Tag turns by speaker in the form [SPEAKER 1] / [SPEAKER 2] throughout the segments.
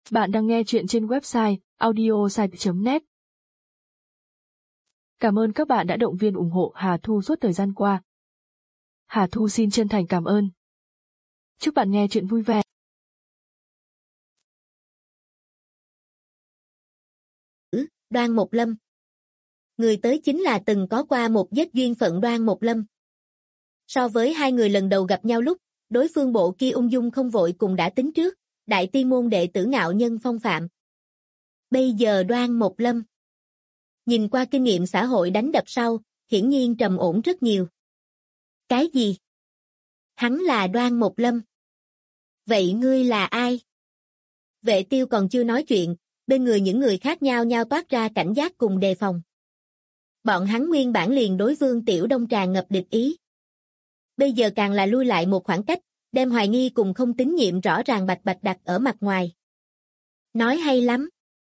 [SPEAKER 1] Bạn đang nghe chuyện trên website audiosite.net. Cảm ơn các bạn đã động viên ủng hộ Hà Thu suốt thời gian qua. Hà Thu xin chân thành cảm ơn. Chúc bạn nghe chuyện vui vẻ.
[SPEAKER 2] Đoan Mộc Lâm. Người tới chính là từng có qua một vết duyên phận Đoan Mộc Lâm. So với hai người lần đầu gặp nhau lúc, đối phương bộ kia ung dung không vội cùng đã tính trước, đại tiên môn đệ tử ngạo nhân phong phạm. Bây giờ Đoan Mộc Lâm. Nhìn qua kinh nghiệm xã hội đánh đập sau, hiển nhiên trầm ổn rất nhiều. Cái gì? Hắn là Đoan Mộc Lâm. Vậy ngươi là ai? Vệ Tiêu còn chưa nói chuyện, bên người những người khác nhau nhau toát ra cảnh giác cùng đề phòng. Bọn hắn nguyên bản liền đối Vương Tiểu Đông tràn ngập địch ý. Bây giờ càng là lui lại một khoảng cách, đem hoài nghi cùng không tín nhiệm rõ ràng bạch bạch đặt ở mặt ngoài. Nói hay lắm.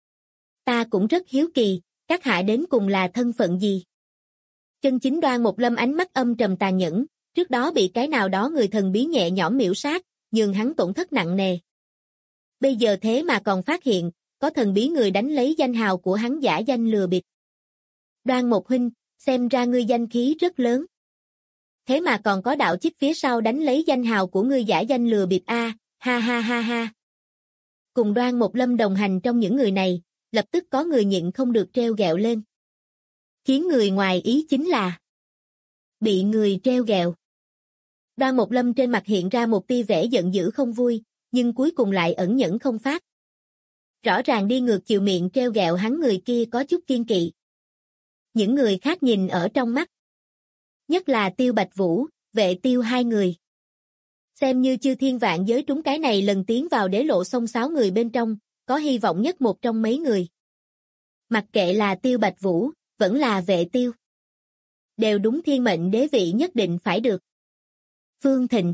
[SPEAKER 2] Ta cũng rất hiếu kỳ, các hạ đến cùng là thân phận gì? Chân chính Đoan Mộc Lâm ánh mắt âm trầm tàn nhẫn, trước đó bị cái nào đó người thần bí nhẹ nhõm miểu sát, nhường hắn tổn thất nặng nề. Bây giờ thế mà còn phát hiện, có thần bí người đánh lấy danh hào của hắn giả danh lừa bịp. Đoan Mộc huynh, xem ra ngươi danh khí rất lớn. Thế mà còn có đạo chích phía sau đánh lấy danh hào của ngươi giả danh lừa bịp a, ha ha ha ha. Cùng Đoan Mộc Lâm đồng hành trong những người này, lập tức có người nhịn không được treo gẹo lên. Khiến người ngoài ý chính là bị người treo gẹo. Đoan Mộc Lâm trên mặt hiện ra một tia vẻ giận dữ không vui, nhưng cuối cùng lại ẩn nhẫn không phát. Rõ ràng đi ngược chiều miệng treo gẹo hắn người kia có chút kiên kỵ. Những người khác nhìn ở trong mắt. Nhất là Tiêu Bạch Vũ, Vệ Tiêu hai người. Xem như chư thiên vạn giới trúng cái này lần tiến vào đế lộ xông xáo người bên trong, có hy vọng nhất một trong mấy người. Mặc kệ là Tiêu Bạch Vũ, vẫn là Vệ Tiêu. Đều đúng thiên mệnh đế vị nhất định phải được. Phương Thịnh.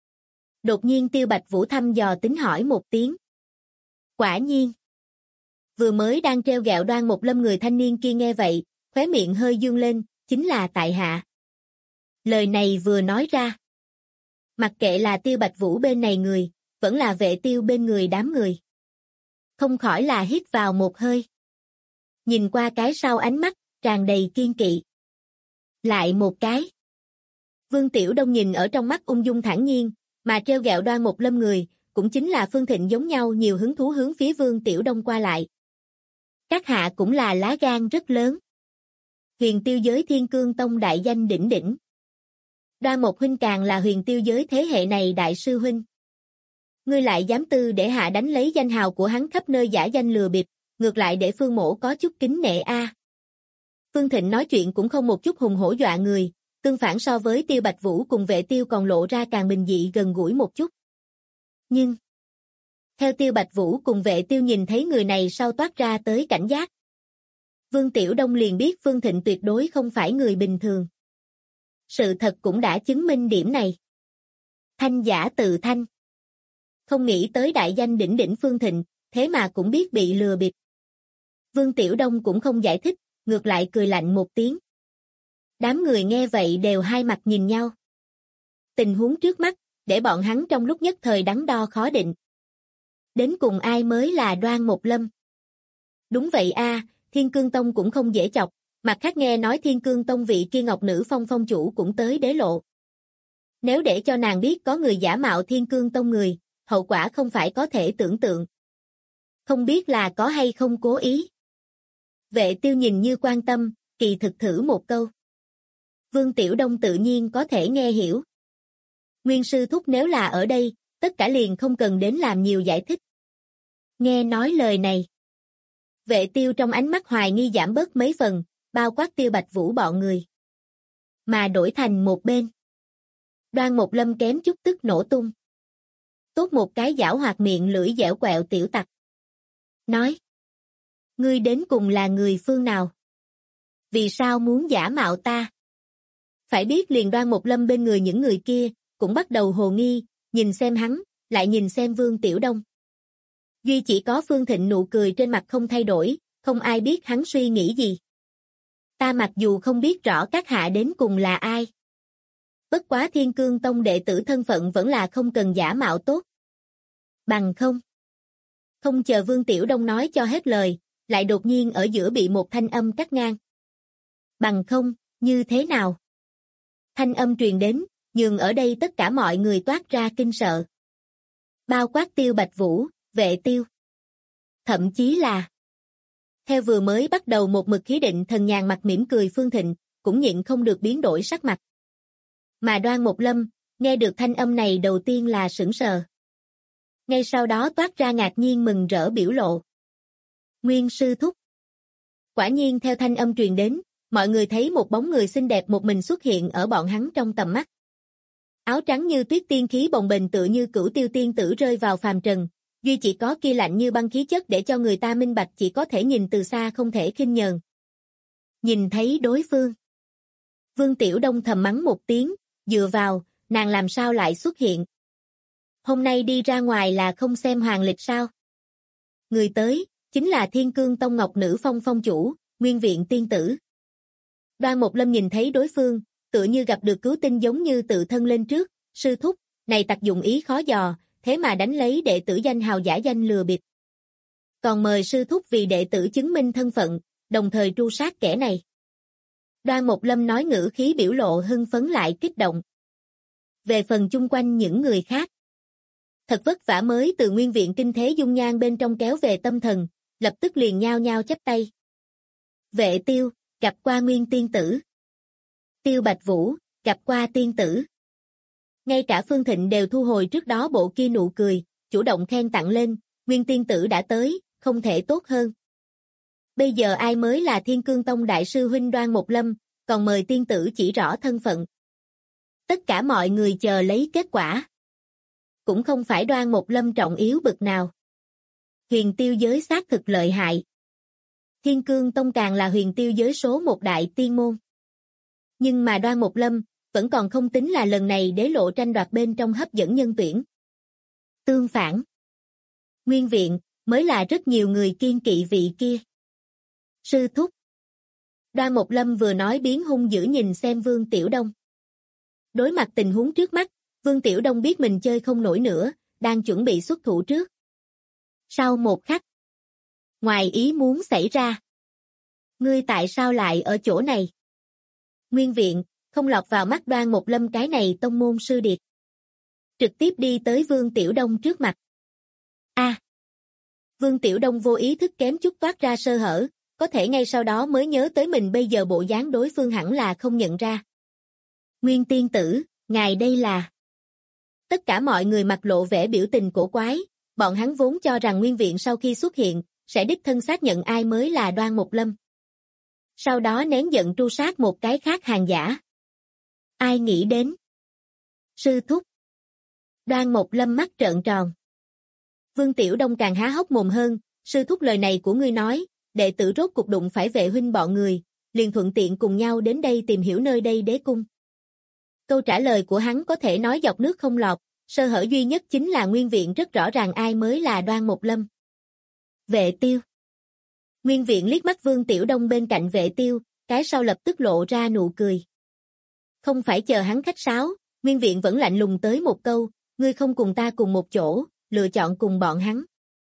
[SPEAKER 2] Đột nhiên Tiêu Bạch Vũ thăm dò tính hỏi một tiếng. Quả nhiên. Vừa mới đang treo gẹo Đoan Mộc Lâm người thanh niên kia nghe vậy, khóe miệng hơi dương lên, chính là tại hạ. Lời này vừa nói ra. Mặc kệ là Tiêu Bạch Vũ bên này người, vẫn là Vệ Tiêu bên người đám người. Không khỏi là hít vào một hơi. Nhìn qua cái sau ánh mắt, tràn đầy kiên kỵ. Lại một cái. Vương Tiểu Đông nhìn ở trong mắt ung dung thản nhiên, mà treo gẹo Đoan Mộc Lâm người, cũng chính là Phương Thịnh giống nhau nhiều hứng thú hướng phía Vương Tiểu Đông qua lại. Các hạ cũng là lá gan rất lớn. Huyền tiêu giới Thiên Cương Tông đại danh đỉnh đỉnh. Đoan Mộc huynh càng là huyền tiêu giới thế hệ này đại sư huynh. Ngươi lại dám tư để hạ đánh lấy danh hào của hắn khắp nơi giả danh lừa bịp, ngược lại để Phương Mỗ có chút kính nể a. Phương Thịnh nói chuyện cũng không một chút hùng hổ dọa người, tương phản so với Tiêu Bạch Vũ cùng Vệ Tiêu còn lộ ra càng bình dị gần gũi một chút. Nhưng, theo Tiêu Bạch Vũ cùng Vệ Tiêu nhìn thấy người này sau toát ra tới cảnh giác. Vương Tiểu Đông liền biết Phương Thịnh tuyệt đối không phải người bình thường. Sự thật cũng đã chứng minh điểm này. Thanh giả tự thanh. Không nghĩ tới đại danh đỉnh đỉnh Phương Thịnh, thế mà cũng biết bị lừa bịp. Vương Tiểu Đông cũng không giải thích, ngược lại cười lạnh một tiếng. Đám người nghe vậy đều hai mặt nhìn nhau. Tình huống trước mắt, để bọn hắn trong lúc nhất thời đắn đo khó định. Đến cùng ai mới là Đoan Mộc Lâm? Đúng vậy a, Thiên Cương Tông cũng không dễ chọc, mặt khác nghe nói Thiên Cương Tông vị kia Ngọc Nữ Phong phong chủ cũng tới đế lộ. Nếu để cho nàng biết có người giả mạo Thiên Cương Tông người, hậu quả không phải có thể tưởng tượng. Không biết là có hay không cố ý. Vệ Tiêu nhìn như quan tâm, kỳ thực thử một câu. Vương Tiểu Đông tự nhiên có thể nghe hiểu. Nguyên sư thúc nếu là ở đây, tất cả liền không cần đến làm nhiều giải thích. Nghe nói lời này. Vệ Tiêu trong ánh mắt hoài nghi giảm bớt mấy phần, bao quát Tiêu Bạch Vũ bọn người. Mà đổi thành một bên. Đoan Mộc Lâm kém chút tức nổ tung. Tốt một cái giảo hoạt miệng lưỡi dẻo quẹo tiểu tặc. Nói. Ngươi đến cùng là người phương nào? Vì sao muốn giả mạo ta? Phải biết liền Đoan Mộc Lâm bên người những người kia, cũng bắt đầu hồ nghi, nhìn xem hắn, lại nhìn xem Vương Tiểu Đông. Duy chỉ có Phương Thịnh nụ cười trên mặt không thay đổi, không ai biết hắn suy nghĩ gì. Ta mặc dù không biết rõ các hạ đến cùng là ai. Bất quá Thiên Cương Tông đệ tử thân phận vẫn là không cần giả mạo tốt. Bằng không. Không chờ Vương Tiểu Đông nói cho hết lời, lại đột nhiên ở giữa bị một thanh âm cắt ngang. Bằng không, như thế nào? Thanh âm truyền đến, nhường ở đây tất cả mọi người toát ra kinh sợ. Bao quát Tiêu Bạch Vũ, Vệ Tiêu. Thậm chí là theo vừa mới bắt đầu một mực khí định thần nhàn mặt mỉm cười Phương Thịnh, cũng nhịn không được biến đổi sắc mặt. Mà Đoan Mộc Lâm, nghe được thanh âm này đầu tiên là sững sờ. Ngay sau đó toát ra ngạc nhiên mừng rỡ biểu lộ. Nguyên sư thúc. Quả nhiên theo thanh âm truyền đến, mọi người thấy một bóng người xinh đẹp một mình xuất hiện ở bọn hắn trong tầm mắt. Áo trắng như tuyết tiên khí bồng bềnh tựa như Cửu Tiêu tiên tử rơi vào phàm trần, duy chỉ có kia lạnh như băng khí chất để cho người ta minh bạch chỉ có thể nhìn từ xa không thể khinh nhờn. Nhìn thấy đối phương, Vương Tiểu Đông thầm mắng một tiếng, dựa vào, nàng làm sao lại xuất hiện? Hôm nay đi ra ngoài là không xem hoàng lịch sao? Người tới, chính là Thiên Cương Tông Ngọc Nữ Phong phong chủ, Nguyên Viện tiên tử. Đoan Mộc Lâm nhìn thấy đối phương, tựa như gặp được cứu tinh giống như tự thân lên trước, sư thúc, này tặc dụng ý khó dò, thế mà đánh lấy đệ tử danh hào giả danh lừa bịp. Còn mời sư thúc vì đệ tử chứng minh thân phận, đồng thời tru sát kẻ này. Đoan Mộc Lâm nói ngữ khí biểu lộ hưng phấn lại kích động. Về phần chung quanh những người khác, thật vất vả mới từ Nguyên Viện kinh thế dung nhan bên trong kéo về tâm thần, lập tức liền nhao nhao chắp tay. Vệ Tiêu, gặp qua Nguyên tiên tử. Tiêu Bạch Vũ, gặp qua tiên tử. Ngay cả Phương Thịnh đều thu hồi trước đó bộ kia nụ cười, chủ động khen tặng lên, Nguyên tiên tử đã tới, không thể tốt hơn. Bây giờ ai mới là Thiên Cương Tông đại sư huynh Đoan Mộc Lâm, còn mời tiên tử chỉ rõ thân phận. Tất cả mọi người chờ lấy kết quả. Cũng không phải Đoan Mộc Lâm trọng yếu bực nào. Huyền tiêu giới xác thực lợi hại. Thiên Cương Tông càng là huyền tiêu giới số một đại tiên môn. Nhưng mà Đoan Mộc Lâm vẫn còn không tính là lần này đế lộ tranh đoạt bên trong hấp dẫn nhân tuyển. Tương phản, Nguyên Viện mới là rất nhiều người kiên kỵ vị kia. Sư thúc. Đoan Mộc Lâm vừa nói biến hung dữ nhìn xem Vương Tiểu Đông. Đối mặt tình huống trước mắt, Vương Tiểu Đông biết mình chơi không nổi nữa, đang chuẩn bị xuất thủ trước. Sau một khắc, ngoài ý muốn xảy ra. Ngươi tại sao lại ở chỗ này? Nguyên Viện, không lọt vào mắt Đoan Mộc Lâm cái này tông môn sư điệt. Trực tiếp đi tới Vương Tiểu Đông trước mặt. Vương Tiểu Đông vô ý thức kém chút toát ra sơ hở, có thể ngay sau đó mới nhớ tới mình bây giờ bộ dáng đối phương hẳn là không nhận ra. Nguyên tiên tử, ngài đây là... Tất cả mọi người mặt lộ vẻ biểu tình cổ quái, bọn hắn vốn cho rằng Nguyên Viện sau khi xuất hiện, sẽ đích thân xác nhận ai mới là Đoan Mộc Lâm. Sau đó nén giận tru sát một cái khác hàng giả. Ai nghĩ đến? Sư thúc. Đoan Mộc Lâm mắt trợn tròn. Vương Tiểu Đông càng há hốc mồm hơn, sư thúc lời này của ngươi nói, đệ tử rốt cục đụng phải vệ huynh bọn người, liền thuận tiện cùng nhau đến đây tìm hiểu nơi đây đế cung. Câu trả lời của hắn có thể nói dọc nước không lọt, sơ hở duy nhất chính là Nguyên Viện rất rõ ràng ai mới là Đoan Mộc Lâm. Vệ Tiêu. Nguyên Viện liếc mắt Vương Tiểu Đông bên cạnh Vệ Tiêu, cái sau lập tức lộ ra nụ cười. Không phải chờ hắn khách sáo, Nguyên Viện vẫn lạnh lùng tới một câu, ngươi không cùng ta cùng một chỗ, lựa chọn cùng bọn hắn.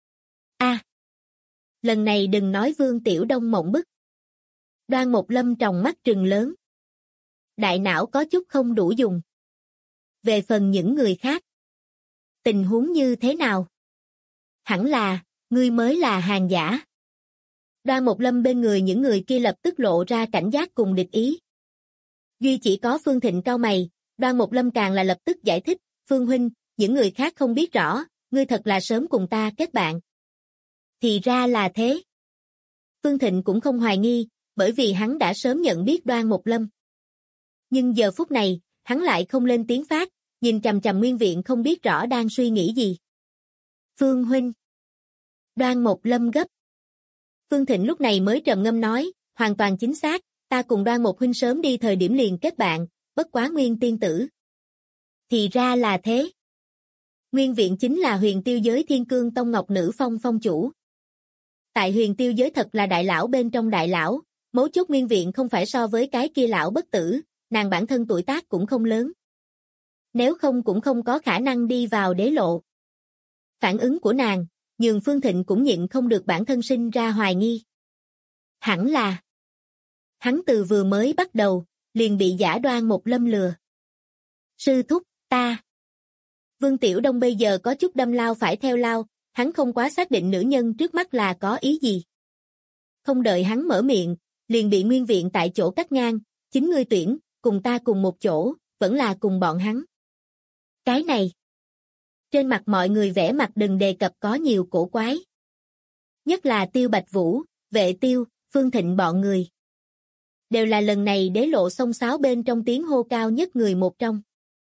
[SPEAKER 2] Lần này đừng nói Vương Tiểu Đông mộng bức. Đoan Mộc Lâm tròng mắt trừng lớn. Đại não có chút không đủ dùng. Về phần những người khác, tình huống như thế nào? Hẳn là, ngươi mới là hàng giả. Đoan Mộc Lâm bên người những người kia lập tức lộ ra cảnh giác cùng địch ý. Duy chỉ có Phương Thịnh cau mày, Đoan Mộc Lâm càng là lập tức giải thích, Phương huynh, những người khác không biết rõ, ngươi thật là sớm cùng ta kết bạn. Thì ra là thế. Phương Thịnh cũng không hoài nghi, bởi vì hắn đã sớm nhận biết Đoan Mộc Lâm. Nhưng giờ phút này, hắn lại không lên tiếng phát, nhìn chằm chằm Nguyên Viện không biết rõ đang suy nghĩ gì. Phương huynh. Đoan Mộc Lâm gấp. Phương Thịnh lúc này mới trầm ngâm nói, hoàn toàn chính xác, ta cùng Đoan Mộc huynh sớm đi thời điểm liền kết bạn, bất quá Nguyên tiên tử. Thì ra là thế. Nguyên Viện chính là huyền tiêu giới Thiên Cương Tông Ngọc Nữ Phong phong chủ. Tại huyền tiêu giới thật là đại lão bên trong đại lão, mấu chốt Nguyên Viện không phải so với cái kia lão bất tử, nàng bản thân tuổi tác cũng không lớn. Nếu không cũng không có khả năng đi vào đế lộ. Phản ứng của nàng, nhường Phương Thịnh cũng nhịn không được bản thân sinh ra hoài nghi. Hẳn là hắn từ vừa mới bắt đầu, liền bị giả Đoan Mục Lâm lừa. Sư thúc, ta. Vương Tiểu Đông bây giờ có chút đâm lao phải theo lao, hắn không quá xác định nữ nhân trước mắt là có ý gì. Không đợi hắn mở miệng, liền bị Nguyên Viện tại chỗ cắt ngang, chính ngươi tuyển, cùng ta cùng một chỗ, vẫn là cùng bọn hắn. Cái này. Trên mặt mọi người vẽ mặt đừng đề cập có nhiều cổ quái. Nhất là Tiêu Bạch Vũ, Vệ Tiêu, Phương Thịnh bọn người. Đều là lần này đế lộ xông xáo bên trong tiếng hô cao nhất người một trong.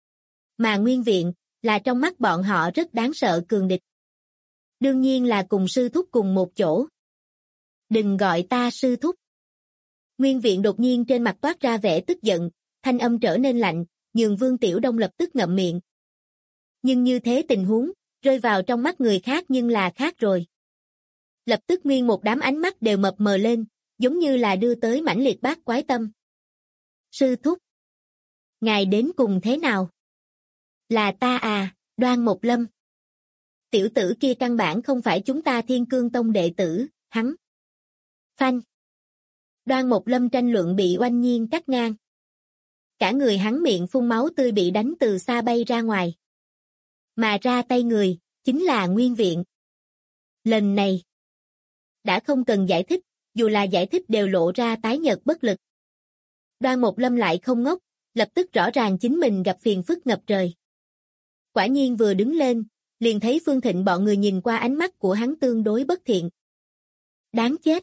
[SPEAKER 2] Mà Nguyên Viện, là trong mắt bọn họ rất đáng sợ cường địch. Đương nhiên là cùng sư thúc cùng một chỗ. Đừng gọi ta sư thúc. Nguyên Viện đột nhiên trên mặt toát ra vẻ tức giận, thanh âm trở nên lạnh, nhường Vương Tiểu Đông lập tức ngậm miệng. Nhưng như thế tình huống, rơi vào trong mắt người khác nhưng là khác rồi. Lập tức nguyên một đám ánh mắt đều mập mờ lên, giống như là đưa tới mãnh liệt bát quái tâm. Sư thúc. Ngài đến cùng thế nào? Là ta à, Đoan Mục Lâm. Tiểu tử kia căn bản không phải chúng ta Thiên Cương Tông đệ tử, hắn. Phanh. Đoan Mục Lâm tranh luận bị oanh nhiên cắt ngang. Cả người hắn miệng phun máu tươi bị đánh từ xa bay ra ngoài. Mà ra tay người, chính là Nguyên Viện. Lần này, đã không cần giải thích, dù là giải thích đều lộ ra tái nhợt bất lực. Đoan Mục Lâm lại không ngốc, lập tức rõ ràng chính mình gặp phiền phức ngập trời. Quả nhiên vừa đứng lên, liền thấy Phương Thịnh bọn người nhìn qua ánh mắt của hắn tương đối bất thiện. Đáng chết!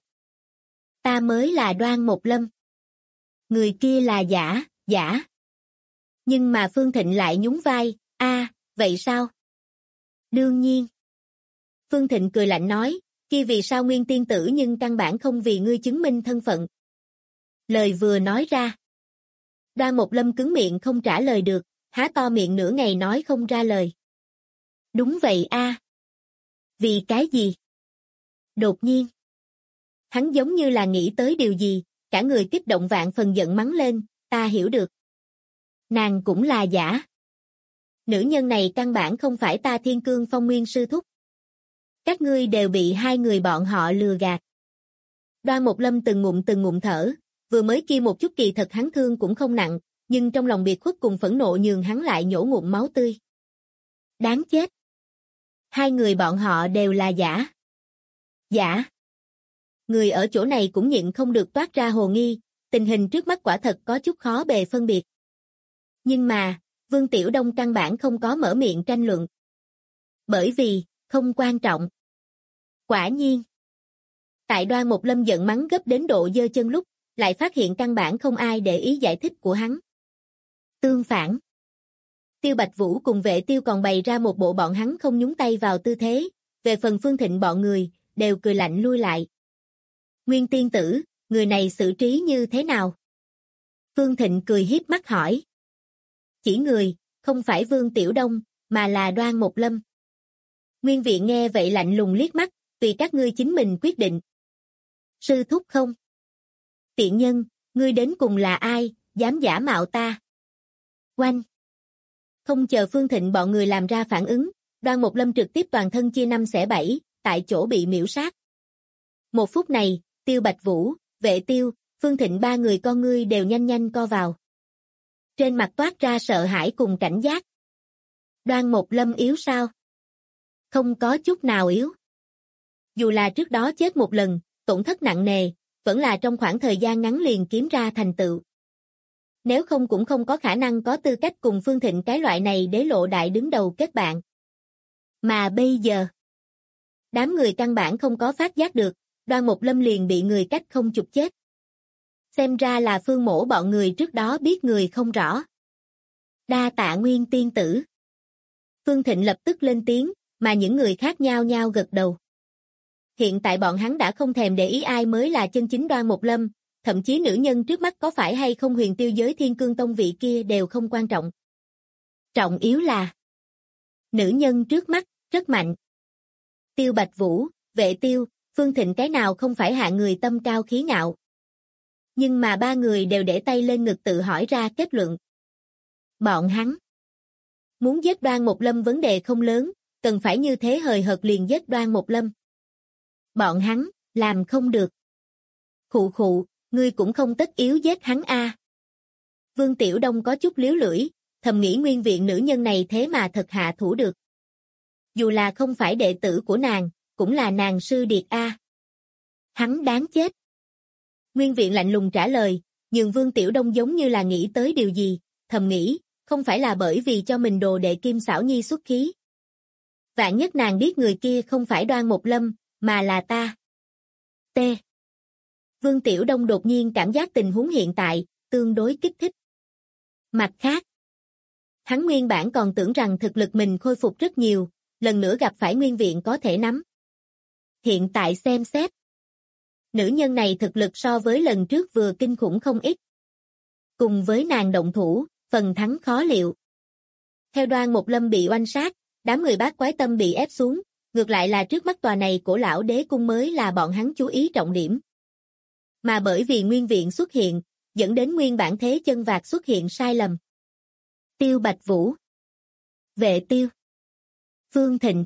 [SPEAKER 2] Ta mới là Đoan Mục Lâm. Người kia là giả. Nhưng mà Phương Thịnh lại nhún vai, vậy sao? Đương nhiên. Phương Thịnh cười lạnh nói, kia vì sao Nguyên tiên tử nhưng căn bản không vì ngươi chứng minh thân phận. Lời vừa nói ra. Đoan Mục Lâm cứng miệng không trả lời được, há to miệng nửa ngày nói không ra lời. Đúng vậy Vì cái gì? Đột nhiên. Hắn giống như là nghĩ tới điều gì, cả người kích động vạn phần giận mắng lên, ta hiểu được. Nàng cũng là giả. Nữ nhân này căn bản không phải ta Thiên Cương Phong Nguyên sư thúc. Các ngươi đều bị hai người bọn họ lừa gạt. Đoan Mục Lâm từng ngụm thở, vừa mới kia một chút kỳ thật hắn thương cũng không nặng, nhưng trong lòng biệt khuất cùng phẫn nộ nhường hắn lại nhổ ngụm máu tươi. Đáng chết. Hai người bọn họ đều là giả. Giả. Người ở chỗ này cũng nhịn không được toát ra hồ nghi, tình hình trước mắt quả thật có chút khó bề phân biệt. Nhưng mà, Vương Tiểu Đông căn bản không có mở miệng tranh luận. Bởi vì, không quan trọng. Quả nhiên. Tại Đoan Mục Lâm giận mắng gấp đến độ giơ chân lúc, lại phát hiện căn bản không ai để ý giải thích của hắn. Tương phản. Tiêu Bạch Vũ cùng Vệ Tiêu còn bày ra một bộ bọn hắn không nhúng tay vào tư thế, về phần Phương Thịnh bọn người, đều cười lạnh lui lại. Nguyên tiên tử, người này xử trí như thế nào? Phương Thịnh cười hiếp mắt hỏi. Chỉ người, không phải Vương Tiểu Đông, mà là Đoan Mục Lâm. Nguyên Viện nghe vậy lạnh lùng liếc mắt, tùy các ngươi chính mình quyết định. Sư thúc không? Tiện nhân, ngươi đến cùng là ai, dám giả mạo ta? Oanh! Không chờ Phương Thịnh bọn người làm ra phản ứng, Đoan Mục Lâm trực tiếp toàn thân chia 5 xẻ 7, tại chỗ bị miễu sát. Một phút này, Tiêu Bạch Vũ, Vệ Tiêu, Phương Thịnh ba người con ngươi đều nhanh co vào. Trên mặt toát ra sợ hãi cùng cảnh giác. Đoan Mục Lâm yếu sao? Không có chút nào yếu. Dù là trước đó chết một lần, tổn thất nặng nề, vẫn là trong khoảng thời gian ngắn liền kiếm ra thành tựu. Nếu không cũng không có khả năng có tư cách cùng Phương Thịnh cái loại này đế lộ đại đứng đầu kết bạn. Mà bây giờ, đám người căn bản không có phát giác được, Đoan Mục Lâm liền bị người cách không chụp chết. Xem ra là Phương Mỗ bọn người trước đó biết người không rõ. Đa tạ Nguyên tiên tử. Phương Thịnh lập tức lên tiếng, mà những người khác nhao nhao gật đầu. Hiện tại bọn hắn đã không thèm để ý ai mới là chân chính Đoan Mục Lâm, thậm chí nữ nhân trước mắt có phải hay không Huyền Tiêu giới Thiên Cương Tông vị kia đều không quan trọng. Trọng yếu là nữ nhân trước mắt rất mạnh. Tiêu Bạch Vũ, Vệ Tiêu, Phương Thịnh cái nào không phải hạ người tâm cao khí ngạo. Nhưng mà ba người đều để tay lên ngực tự hỏi ra kết luận. Bọn hắn muốn giết Đoan Mục Lâm vấn đề không lớn, cần phải như thế hời hợt liền giết Đoan Mục Lâm. Bọn hắn, làm không được. Khụ khụ, ngươi cũng không tất yếu giết hắn a. Vương Tiểu Đông có chút liếu lưỡi, thầm nghĩ nguyên viện nữ nhân này thế mà thật hạ thủ được. Dù là không phải đệ tử của nàng, cũng là nàng sư điệt a. Hắn đáng chết. Nguyên viện lạnh lùng trả lời, nhưng Vương Tiểu Đông giống như là nghĩ tới điều gì, thầm nghĩ, không phải là bởi vì cho mình đồ đệ Kim Xảo Nhi xuất khí. Vạn nhất nàng biết người kia không phải Đoan Mục Lâm, mà là ta. T. Vương Tiểu Đông đột nhiên cảm giác tình huống hiện tại, tương đối kích thích. Mặt khác, hắn nguyên bản còn tưởng rằng thực lực mình khôi phục rất nhiều, lần nữa gặp phải nguyên viện có thể nắm. Hiện tại xem xét. Nữ nhân này thực lực so với lần trước vừa kinh khủng không ít. Cùng với nàng động thủ, phần thắng khó liệu. Theo Đoan Mục Lâm bị oanh sát, đám người Bát Quái Tâm bị ép xuống, ngược lại là trước mắt tòa này Cổ Lão Đế Cung mới là bọn hắn chú ý trọng điểm. Mà bởi vì nguyên viện xuất hiện, dẫn đến nguyên bản thế chân vạc xuất hiện sai lầm. Tiêu Bạch Vũ, Vệ Tiêu, Phương Thịnh.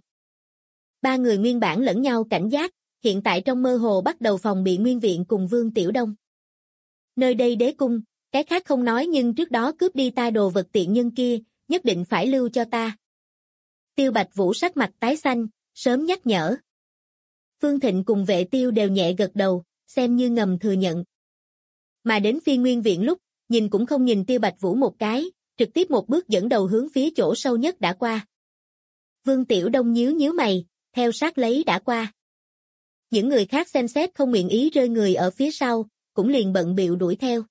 [SPEAKER 2] Ba người nguyên bản lẫn nhau cảnh giác, hiện tại trong mơ hồ bắt đầu phòng bị nguyên viện cùng Vương Tiểu Đông. Nơi đây đế cung, cái khác không nói nhưng trước đó cướp đi ta đồ vật tiện nhân kia, nhất định phải lưu cho ta. Tiêu Bạch Vũ sắc mặt tái xanh, sớm nhắc nhở. Phương Thịnh cùng Vệ Tiêu đều nhẹ gật đầu, xem như ngầm thừa nhận. Mà đến Phi Nguyên viện lúc, nhìn cũng không nhìn Tiêu Bạch Vũ một cái, trực tiếp một bước dẫn đầu hướng phía chỗ sâu nhất đã qua. Vương Tiểu Đông nhíu nhíu mày, theo sát lấy đã qua. Những người khác xem xét không nguyện ý rơi người ở phía sau, cũng liền bận bịu đuổi theo.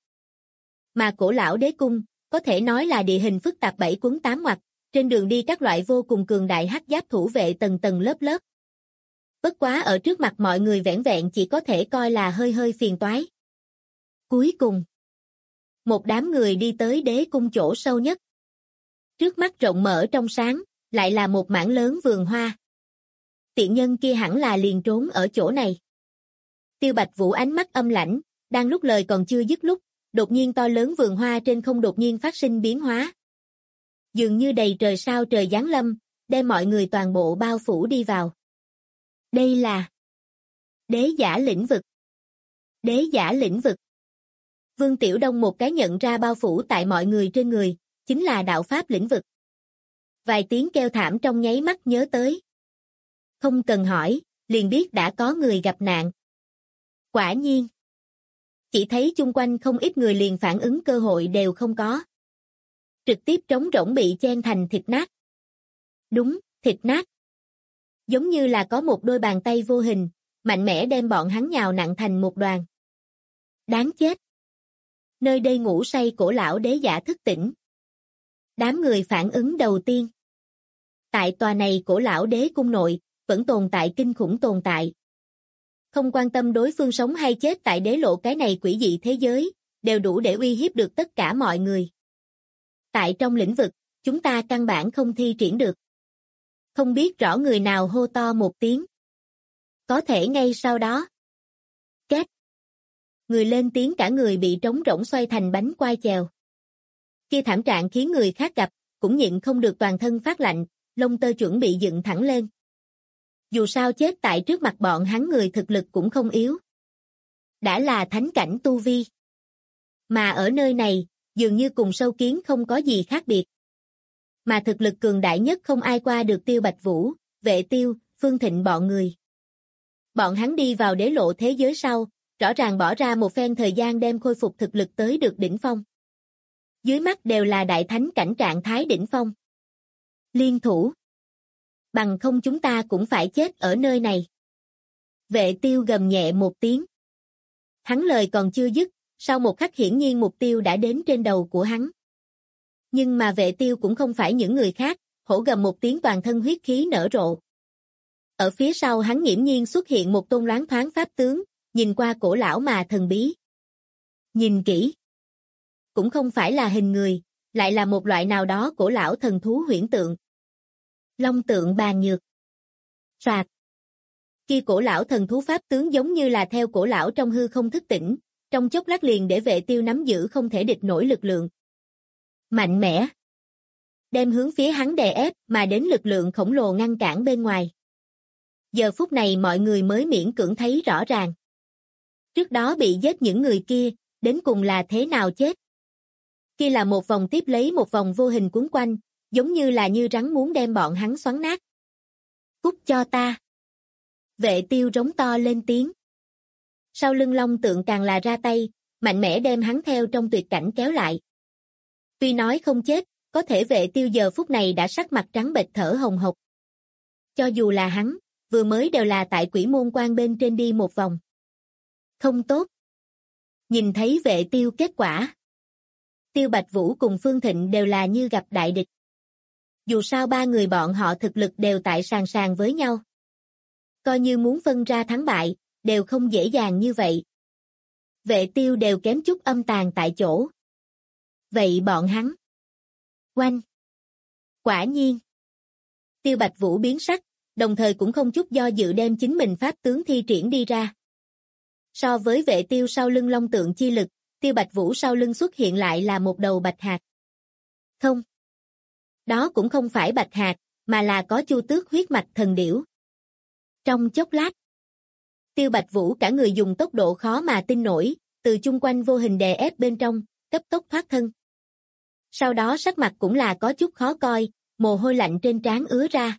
[SPEAKER 2] Mà Cổ Lão Đế Cung, có thể nói là địa hình phức tạp 7 quấn 8 ngoặt, trên đường đi các loại vô cùng cường đại hắc giáp thủ vệ tầng tầng lớp lớp. Bất quá ở trước mặt mọi người vẻn vẹn chỉ có thể coi là hơi hơi phiền toái. Cuối cùng, một đám người đi tới đế cung chỗ sâu nhất. Trước mắt rộng mở trong sáng, lại là một mảng lớn vườn hoa. Tiện nhân kia hẳn là liền trốn ở chỗ này. Tiêu Bạch Vũ ánh mắt âm lãnh, đang lúc lời còn chưa dứt lúc, đột nhiên to lớn vườn hoa trên không đột nhiên phát sinh biến hóa. Dường như đầy trời sao trời giáng lâm, đem mọi người toàn bộ bao phủ đi vào. Đây là đế giả lĩnh vực. Đế giả lĩnh vực. Vương Tiểu Đông một cái nhận ra bao phủ tại mọi người trên người, chính là đạo pháp lĩnh vực. Vài tiếng kêu thảm trong nháy mắt nhớ tới. Không cần hỏi, liền biết đã có người gặp nạn. Quả nhiên. Chỉ thấy chung quanh không ít người liền phản ứng cơ hội đều không có. Trực tiếp trống rỗng bị chen thành thịt nát. Đúng, thịt nát. Giống như là có một đôi bàn tay vô hình, mạnh mẽ đem bọn hắn nhào nặn thành một đoàn. Đáng chết. Nơi đây ngủ say Cổ Lão Đế giả thức tỉnh. Đám người phản ứng đầu tiên. Tại tòa này Cổ Lão Đế cung nội, vẫn tồn tại kinh khủng tồn tại. Không quan tâm đối phương sống hay chết tại đế lộ cái này quỷ dị thế giới, đều đủ để uy hiếp được tất cả mọi người. Tại trong lĩnh vực, chúng ta căn bản không thi triển được. Không biết rõ người nào hô to một tiếng. Có thể ngay sau đó. Két. Người lên tiếng cả người bị trống rỗng xoay thành bánh quai chèo. Kia thảm trạng khiến người khác gặp, cũng nhịn không được toàn thân phát lạnh, lông tơ chuẩn bị dựng thẳng lên. Dù sao chết tại trước mặt bọn hắn người thực lực cũng không yếu. Đã là thánh cảnh tu vi. Mà ở nơi này, dường như cùng sâu kiến không có gì khác biệt. Mà thực lực cường đại nhất không ai qua được Tiêu Bạch Vũ, Vệ Tiêu, Phương Thịnh bọn người. Bọn hắn đi vào đế lộ thế giới sau, rõ ràng bỏ ra một phen thời gian đem khôi phục thực lực tới được đỉnh phong. Dưới mắt đều là đại thánh cảnh trạng thái đỉnh phong. Liên thủ. Bằng không chúng ta cũng phải chết ở nơi này. Vệ Tiêu gầm nhẹ một tiếng. Hắn lời còn chưa dứt, sau một khắc hiển nhiên mục tiêu đã đến trên đầu của hắn. Nhưng mà Vệ Tiêu cũng không phải những người khác, hổ gầm một tiếng toàn thân huyết khí nở rộ. Ở phía sau hắn nghiễm nhiên xuất hiện một tôn loáng thoáng pháp tướng, nhìn qua cổ lão mà thần bí. Nhìn kỹ. Cũng không phải là hình người, lại là một loại nào đó cổ lão thần thú huyễn tượng. Long tượng bàn nhược. Soạt. Kia cổ lão thần thú pháp tướng giống như là theo cổ lão trong hư không thức tỉnh, trong chốc lát liền để Vệ Tiêu nắm giữ không thể địch nổi lực lượng. Mạnh mẽ. đem hướng phía hắn đè ép mà đến lực lượng khổng lồ ngăn cản bên ngoài. Giờ phút này mọi người mới miễn cưỡng thấy rõ ràng. Trước đó bị giết những người kia, đến cùng là thế nào chết. Kia là một vòng tiếp lấy một vòng vô hình cuốn quanh, giống như là như rắn muốn đem bọn hắn xoắn nát. Cút cho ta. Vệ Tiêu rống to lên tiếng. Sau lưng Long Tượng càng là ra tay, mạnh mẽ đem hắn theo trong tuyệt cảnh kéo lại. Tuy nói không chết, có thể Vệ Tiêu giờ phút này đã sắc mặt trắng bệch thở hồng hộc. Cho dù là hắn, vừa mới đều là tại Quỷ Môn Quan bên trên đi một vòng. Không tốt. Nhìn thấy Vệ Tiêu kết quả. Tiêu Bạch Vũ cùng Phương Thịnh đều là như gặp đại địch. Dù sao ba người bọn họ thực lực đều tại sàn sàn với nhau. Coi như muốn phân ra thắng bại, đều không dễ dàng như vậy. Vệ Tiêu đều kém chút âm tàn tại chỗ. Vậy bọn hắn. Oanh. Quả nhiên. Tiêu Bạch Vũ biến sắc, đồng thời cũng không chút do dự đem chính mình pháp tướng thi triển đi ra. So với Vệ Tiêu sau lưng Long Tượng chi lực, Tiêu Bạch Vũ sau lưng xuất hiện lại là một đầu bạch hạc. Không. Đó cũng không phải bạch hạc, mà là có Chu Tước huyết mạch thần điểu. Trong chốc lát, Tiêu Bạch Vũ cả người dùng tốc độ khó mà tin nổi, từ chung quanh vô hình đè ép bên trong, cấp tốc thoát thân. Sau đó sắc mặt cũng là có chút khó coi, mồ hôi lạnh trên trán ứa ra.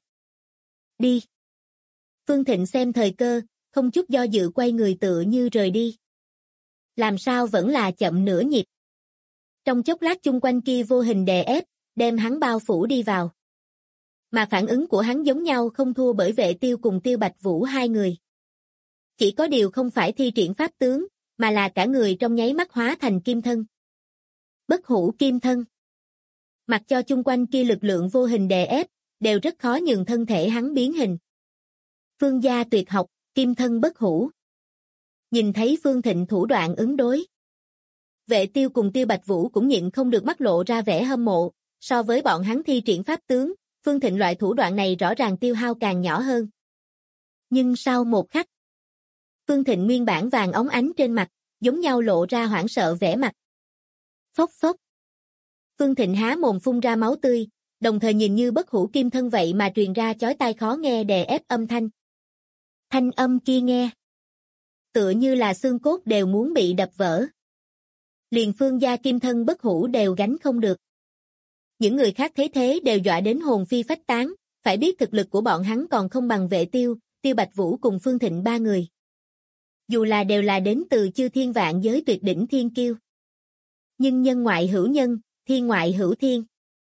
[SPEAKER 2] Đi. Phương Thịnh xem thời cơ, không chút do dự quay người tựa như rời đi. Làm sao vẫn là chậm nửa nhịp. Trong chốc lát chung quanh kia vô hình đè ép, đem hắn bao phủ đi vào. Mà phản ứng của hắn giống nhau không thua bởi Vệ Tiêu cùng Tiêu Bạch Vũ hai người. Chỉ có điều không phải thi triển pháp tướng, mà là cả người trong nháy mắt hóa thành kim thân. Bất hủ kim thân. Mặc cho chung quanh kia lực lượng vô hình đè ép, đều rất khó nhường thân thể hắn biến hình. Phương gia tuyệt học, kim thân bất hủ. Nhìn thấy Phương Thịnh thủ đoạn ứng đối. Vệ Tiêu cùng Tiêu Bạch Vũ cũng nhịn không được mắt lộ ra vẻ hâm mộ, so với bọn hắn thi triển pháp tướng, Phương Thịnh loại thủ đoạn này rõ ràng tiêu hao càng nhỏ hơn. Nhưng sau một khắc, Phương Thịnh nguyên bản vàng óng ánh trên mặt, giống nhau lộ ra hoảng sợ vẻ mặt. Phốc phốc. Phương Thịnh há mồm phun ra máu tươi, đồng thời nhìn như bất hủ kim thân vậy mà truyền ra chói tai khó nghe đè ép âm thanh. Thanh âm kia nghe. Tựa như là xương cốt đều muốn bị đập vỡ. Liền Phương gia kim thân bất hủ đều gánh không được. Những người khác thấy thế đều dọa đến hồn phi phách tán, phải biết thực lực của bọn hắn còn không bằng Vệ Tiêu, Tiêu Bạch Vũ cùng Phương Thịnh ba người. Dù là đều là đến từ chư thiên vạn giới tuyệt đỉnh thiên kiêu. Nhưng nhân ngoại hữu nhân, thiên ngoại hữu thiên.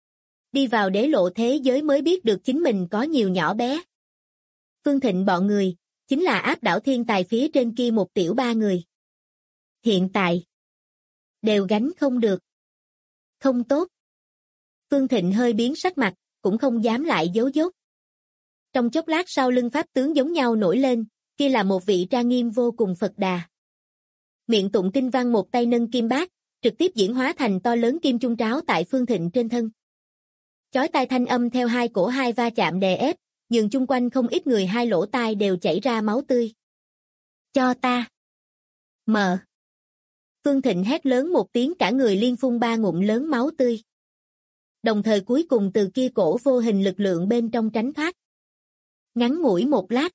[SPEAKER 2] Đi vào đế lộ thế giới mới biết được chính mình có nhiều nhỏ bé. Phương Thịnh bọn người, chính là áp đảo thiên tài phía trên kia một tiểu ba người. Hiện tại, đều gánh không được. Không tốt. Phương Thịnh hơi biến sắc mặt, cũng không dám lại giấu dốt. Trong chốc lát sau lưng pháp tướng giống nhau nổi lên, kia là một vị trang nghiêm vô cùng Phật Đà. Miệng tụng kinh văn một tay nâng kim bát, trực tiếp diễn hóa thành to lớn kim trung tráo tại Phương Thịnh trên thân. Chói tai thanh âm theo hai cổ hai va chạm đè ép, nhường chung quanh không ít người hai lỗ tai đều chảy ra máu tươi. Cho ta. Mờ. Phương Thịnh hét lớn một tiếng cả người liên phun ba ngụm lớn máu tươi. Đồng thời cuối cùng từ kia cổ vô hình lực lượng bên trong tránh thoát. Ngắn ngủi một lát.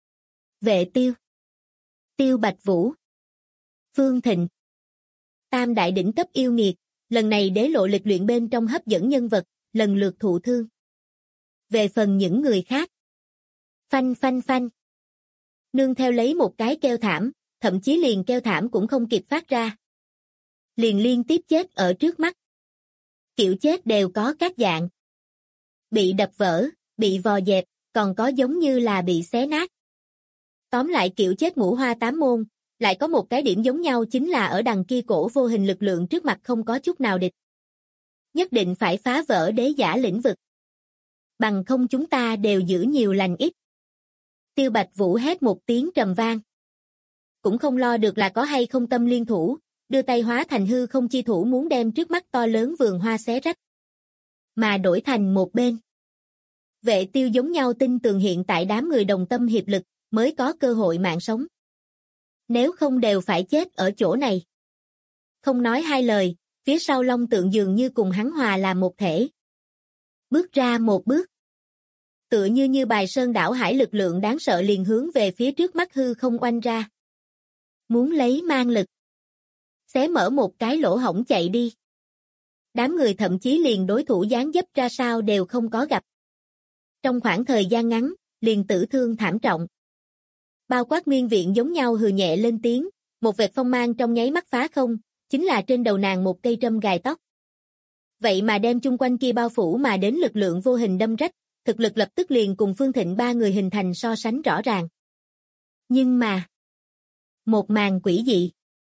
[SPEAKER 2] Vệ Tiêu. Tiêu Bạch Vũ. Phương Thịnh. Tam đại đỉnh cấp yêu nghiệt, lần này đế lộ lịch luyện bên trong hấp dẫn nhân vật, lần lượt thụ thương. Về phần những người khác. Phanh phanh phanh. Nương theo lấy một cái kêu thảm, thậm chí liền kêu thảm cũng không kịp phát ra. Liền liên tiếp chết ở trước mắt. Kiểu chết đều có các dạng. Bị đập vỡ, bị vò dẹp, còn có giống như là bị xé nát. Tóm lại kiểu chết ngũ hoa tám môn, lại có một cái điểm giống nhau chính là ở đằng kia cổ vô hình lực lượng trước mặt không có chút nào địch. Nhất định phải phá vỡ đế giả lĩnh vực. Bằng không chúng ta đều giữ nhiều lành ít. Tiêu Bạch Vũ hét một tiếng trầm vang. Cũng không lo được là có hay không tâm liên thủ, đưa tay hóa thành hư không chi thủ muốn đem trước mắt to lớn vườn hoa xé rách. Mà đổi thành một bên. Vệ Tiêu giống nhau tin tưởng hiện tại đám người đồng tâm hiệp lực, mới có cơ hội mạng sống. Nếu không đều phải chết ở chỗ này. Không nói hai lời, phía sau Long Tượng dường như cùng hắn hòa làm một thể. Bước ra một bước. Tựa như bài sơn đảo hải lực lượng đáng sợ liền hướng về phía trước mắt hư không oanh ra. Muốn lấy mang lực. Xé mở một cái lỗ hổng chạy đi. Đám người thậm chí liền đối thủ dáng dấp ra sao đều không có gặp. Trong khoảng thời gian ngắn, liền tử thương thảm trọng. Bao quát nguyên viện giống nhau hừ nhẹ lên tiếng, một vệt phong mang trong nháy mắt phá không, chính là trên đầu nàng một cây trâm gài tóc. Vậy mà đem chung quanh kia bao phủ mà đến lực lượng vô hình đâm rách, thực lực lập tức liền cùng Phương Thịnh ba người hình thành so sánh rõ ràng. Nhưng mà, một màn quỷ dị.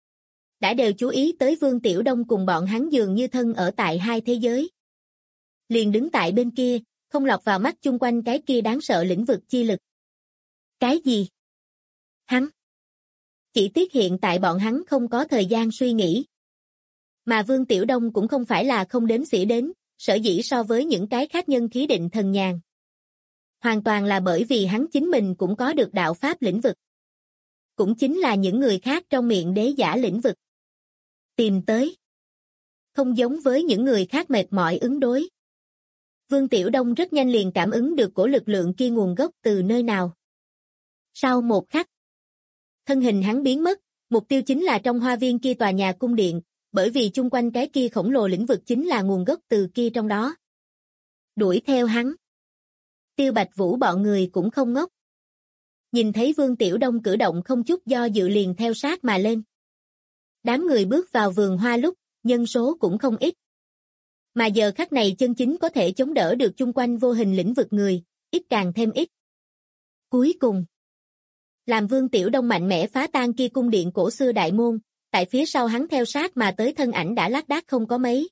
[SPEAKER 2] Đã đều chú ý tới Vương Tiểu Đông cùng bọn hắn dường như thân ở tại hai thế giới. Liền đứng tại bên kia, không lọt vào mắt chung quanh cái kia đáng sợ lĩnh vực chi lực. Cái gì? Hắn. Chỉ tiếc hiện tại bọn hắn không có thời gian suy nghĩ. Mà Vương Tiểu Đông cũng không phải là không đếm xỉa đến, sở dĩ so với những cái khác nhân khí định thần nhàn. Hoàn toàn là bởi vì hắn chính mình cũng có được đạo pháp lĩnh vực. Cũng chính là những người khác trong miệng đế giả lĩnh vực. Tìm tới. Không giống với những người khác mệt mỏi ứng đối. Vương Tiểu Đông rất nhanh liền cảm ứng được cổ lực lượng kia nguồn gốc từ nơi nào. Sau một khắc, thân hình hắn biến mất, mục tiêu chính là trong hoa viên kia tòa nhà cung điện, bởi vì chung quanh cái kia khổng lồ lĩnh vực chính là nguồn gốc từ kia trong đó. Đuổi theo hắn. Tiêu Bạch Vũ bọn người cũng không ngốc. Nhìn thấy Vương Tiểu Đông cử động không chút do dự liền theo sát mà lên. Đám người bước vào vườn hoa lúc, nhân số cũng không ít. Mà giờ khắc này chân chính có thể chống đỡ được chung quanh vô hình lĩnh vực người, ít càng thêm ít. Cuối cùng, làm Vương Tiểu Đông mạnh mẽ phá tan kia cung điện cổ xưa đại môn, tại phía sau hắn theo sát mà tới thân ảnh đã lác đác không có mấy.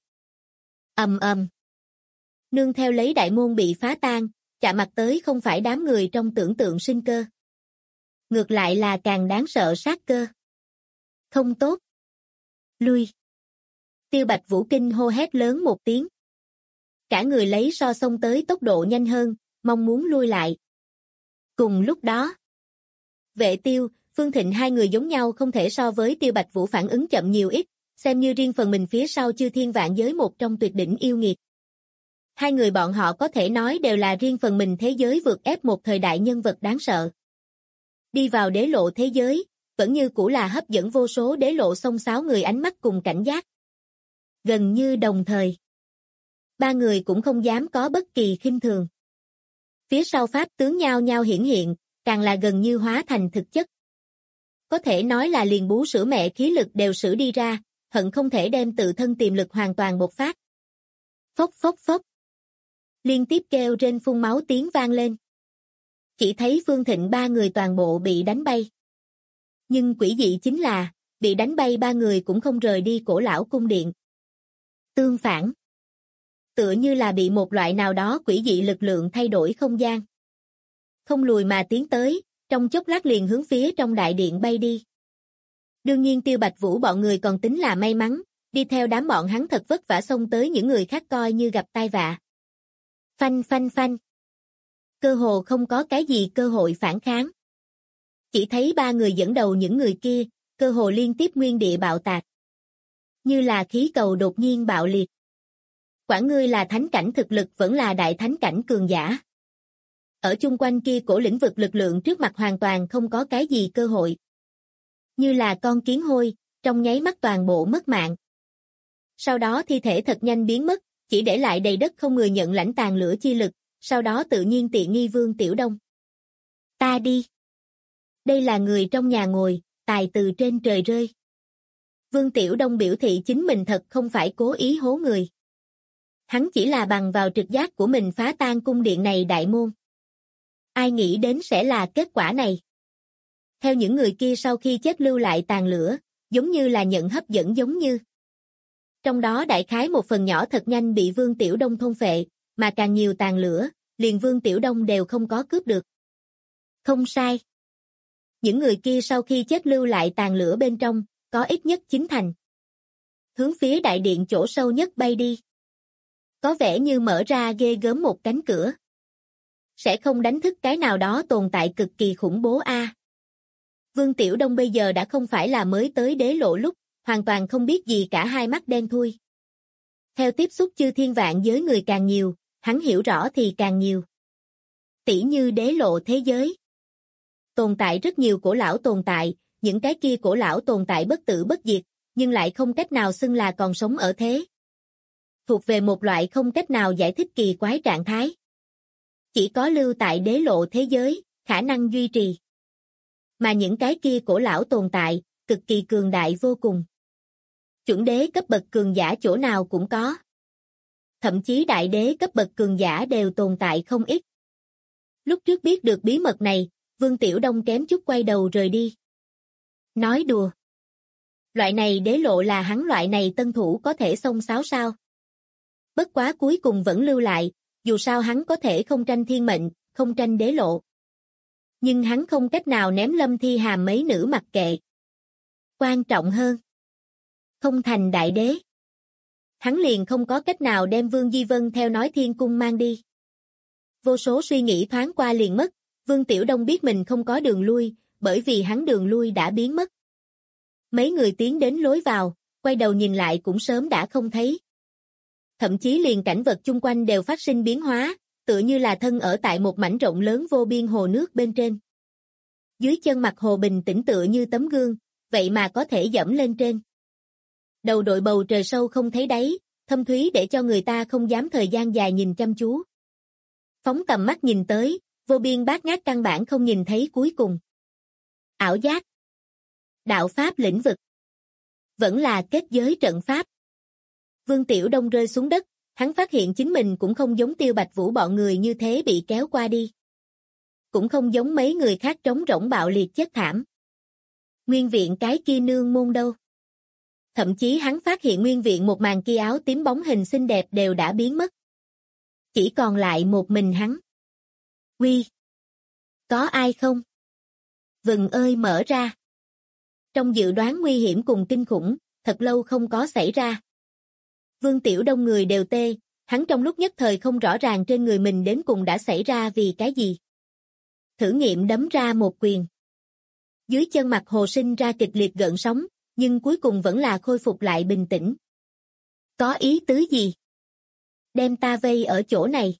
[SPEAKER 2] Ầm ầm. Nương theo lấy đại môn bị phá tan, chạm mặt tới không phải đám người trong tưởng tượng sinh cơ. Ngược lại là càng đáng sợ sát cơ. Không tốt. Lui. Tiêu Bạch Vũ kinh hô hét lớn một tiếng. Cả người lấy so xông tới tốc độ nhanh hơn, mong muốn lui lại. Cùng lúc đó, Vệ Tiêu, Phương Thịnh hai người giống nhau không thể so với Tiêu Bạch Vũ phản ứng chậm nhiều ít, xem như riêng phần mình phía sau chư thiên vạn giới một trong tuyệt đỉnh yêu nghiệt. Hai người bọn họ có thể nói đều là riêng phần mình thế giới vượt ép một thời đại nhân vật đáng sợ. Đi vào đế lộ thế giới, vẫn như cũ là hấp dẫn vô số đế lộ xông xáo người ánh mắt cùng cảnh giác. Gần như đồng thời. Ba người cũng không dám có bất kỳ khinh thường. Phía sau pháp tướng nhao nhao hiển hiện, càng là gần như hóa thành thực chất. Có thể nói là liền bú sữa mẹ khí lực đều sử đi ra, hận không thể đem tự thân tiềm lực hoàn toàn bộc phát. Phốc phốc phốc. Liên tiếp kêu trên phun máu tiếng vang lên. Chỉ thấy Phương Thịnh ba người toàn bộ bị đánh bay. Nhưng quỷ dị chính là, bị đánh bay ba người cũng không rời đi cổ lão cung điện. Tương phản. Tựa như là bị một loại nào đó quỷ dị lực lượng thay đổi không gian. Không lùi mà tiến tới, trong chốc lát liền hướng phía trong đại điện bay đi. Đương nhiên Tiêu Bạch Vũ bọn người còn tính là may mắn, đi theo đám bọn hắn thật vất vả xông tới những người khác coi như gặp tai vạ. Phanh phanh phanh. Cơ hồ không có cái gì cơ hội phản kháng. Chỉ thấy ba người dẫn đầu những người kia, cơ hồ liên tiếp nguyên địa bạo tạc. Như là khí cầu đột nhiên bạo liệt. Quản ngươi là thánh cảnh thực lực vẫn là đại thánh cảnh cường giả. Ở chung quanh kia cổ lĩnh vực lực lượng trước mặt hoàn toàn không có cái gì cơ hội. Như là con kiến hôi, trong nháy mắt toàn bộ mất mạng. Sau đó thi thể thật nhanh biến mất, chỉ để lại đầy đất không người nhận lãnh tàn lửa chi lực, sau đó tự nhiên tiện nghi Vương Tiểu Đông. Ta đi. Đây là người trong nhà ngồi, tài từ trên trời rơi. Vương Tiểu Đông biểu thị chính mình thật không phải cố ý hố người. Hắn chỉ là bằng vào trực giác của mình phá tan cung điện này đại môn. Ai nghĩ đến sẽ là kết quả này. Theo những người kia sau khi chết lưu lại tàn lửa, giống như là nhận hấp dẫn giống như. Trong đó đại khái một phần nhỏ thật nhanh bị Vương Tiểu Đông thôn phệ, mà càng nhiều tàn lửa, liền Vương Tiểu Đông đều không có cướp được. Không sai. Những người kia sau khi chết lưu lại tàn lửa bên trong, có ít nhất 9 thành. Hướng phía đại điện chỗ sâu nhất bay đi. Có vẻ như mở ra ghê gớm một cánh cửa. Sẽ không đánh thức cái nào đó tồn tại cực kỳ khủng bố a. Vương Tiểu Đông bây giờ đã không phải là mới tới đế lộ lúc, hoàn toàn không biết gì cả, hai mắt đen thui. Theo tiếp xúc chư thiên vạn giới người càng nhiều, hắn hiểu rõ thì càng nhiều. Tỉ như đế lộ thế giới. Tồn tại rất nhiều cổ lão tồn tại, những cái kia cổ lão tồn tại bất tử bất diệt, nhưng lại không cách nào xưng là còn sống ở thế. Thuộc về một loại không cách nào giải thích kỳ quái trạng thái. Chỉ có lưu tại đế lộ thế giới, khả năng duy trì. Mà những cái kia cổ lão tồn tại, cực kỳ cường đại vô cùng. Chuẩn đế cấp bậc cường giả chỗ nào cũng có. Thậm chí đại đế cấp bậc cường giả đều tồn tại không ít. Lúc trước biết được bí mật này, Vương Tiểu Đông kém chút quay đầu rời đi. Nói đùa. Loại này đế lộ là hắn loại này tân thủ có thể xông xáo sao. Bất quá cuối cùng vẫn lưu lại, dù sao hắn có thể không tranh thiên mệnh, không tranh đế lộ. Nhưng hắn không cách nào ném Lâm Thi Hàm mấy nữ mặc kệ. Quan trọng hơn. Không thành đại đế. Hắn liền không có cách nào đem Vương Di Vân theo nói thiên cung mang đi. Vô số suy nghĩ thoáng qua liền mất, Vương Tiểu Đông biết mình không có đường lui, bởi vì hắn đường lui đã biến mất. Mấy người tiến đến lối vào, quay đầu nhìn lại cũng sớm đã không thấy. Thậm chí liền cảnh vật chung quanh đều phát sinh biến hóa, tựa như là thân ở tại một mảnh rộng lớn vô biên hồ nước bên trên. Dưới chân mặt hồ bình tĩnh tựa như tấm gương, vậy mà có thể dẫm lên trên. Đầu đội bầu trời sâu không thấy đáy, thâm thúy để cho người ta không dám thời gian dài nhìn chăm chú. Phóng tầm mắt nhìn tới, vô biên bát ngát căn bản không nhìn thấy cuối cùng. Ảo giác. Đạo pháp lĩnh vực. Vẫn là kết giới trận pháp. Vương Tiểu Đông rơi xuống đất, hắn phát hiện chính mình cũng không giống Tiêu Bạch Vũ bọn người như thế bị kéo qua đi. Cũng không giống mấy người khác trống rỗng bạo liệt chết thảm. Nguyên viện cái kia nương môn đâu? Thậm chí hắn phát hiện nguyên viện một màn kia áo tím bóng hình xinh đẹp đều đã biến mất. Chỉ còn lại một mình hắn. Uy! Có ai không? Vừng ơi mở ra. Trong dự đoán nguy hiểm cùng kinh khủng, thật lâu không có xảy ra. Vương Tiểu Đông người đều tê, hắn trong lúc nhất thời không rõ ràng trên người mình đến cùng đã xảy ra vì cái gì. Thử nghiệm đấm ra một quyền. Dưới chân mặt hồ sinh ra kịch liệt gợn sóng, nhưng cuối cùng vẫn là khôi phục lại bình tĩnh. Có ý tứ gì? Đem ta vây ở chỗ này.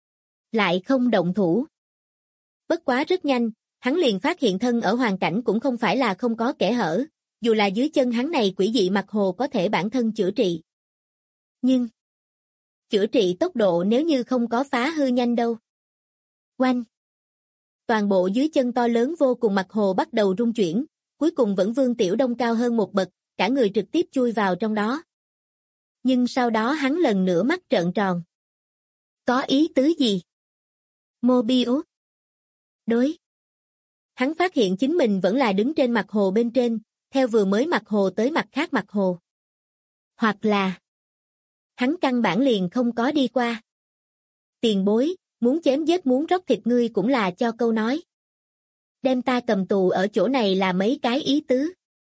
[SPEAKER 2] Lại không động thủ. Bất quá rất nhanh, hắn liền phát hiện thân ở hoàn cảnh cũng không phải là không có kẽ hở, dù là dưới chân hắn này quỷ dị mặt hồ có thể bản thân chữa trị. Nhưng, chữa trị tốc độ nếu như không có phá hư nhanh đâu. Oanh! Toàn bộ dưới chân to lớn vô cùng mặt hồ bắt đầu rung chuyển, cuối cùng vẫn Vương Tiểu Đông cao hơn một bậc, cả người trực tiếp chui vào trong đó. Nhưng sau đó hắn lần nữa mắt trợn tròn. Có ý tứ gì? Mobius. Đối. Hắn phát hiện chính mình vẫn là đứng trên mặt hồ bên trên, theo vừa mới mặt hồ tới mặt khác mặt hồ. Hoặc là hắn căn bản liền không có đi qua. Tiền bối, muốn chém giết muốn róc thịt ngươi cũng là cho câu nói. Đem ta cầm tù ở chỗ này là mấy cái ý tứ.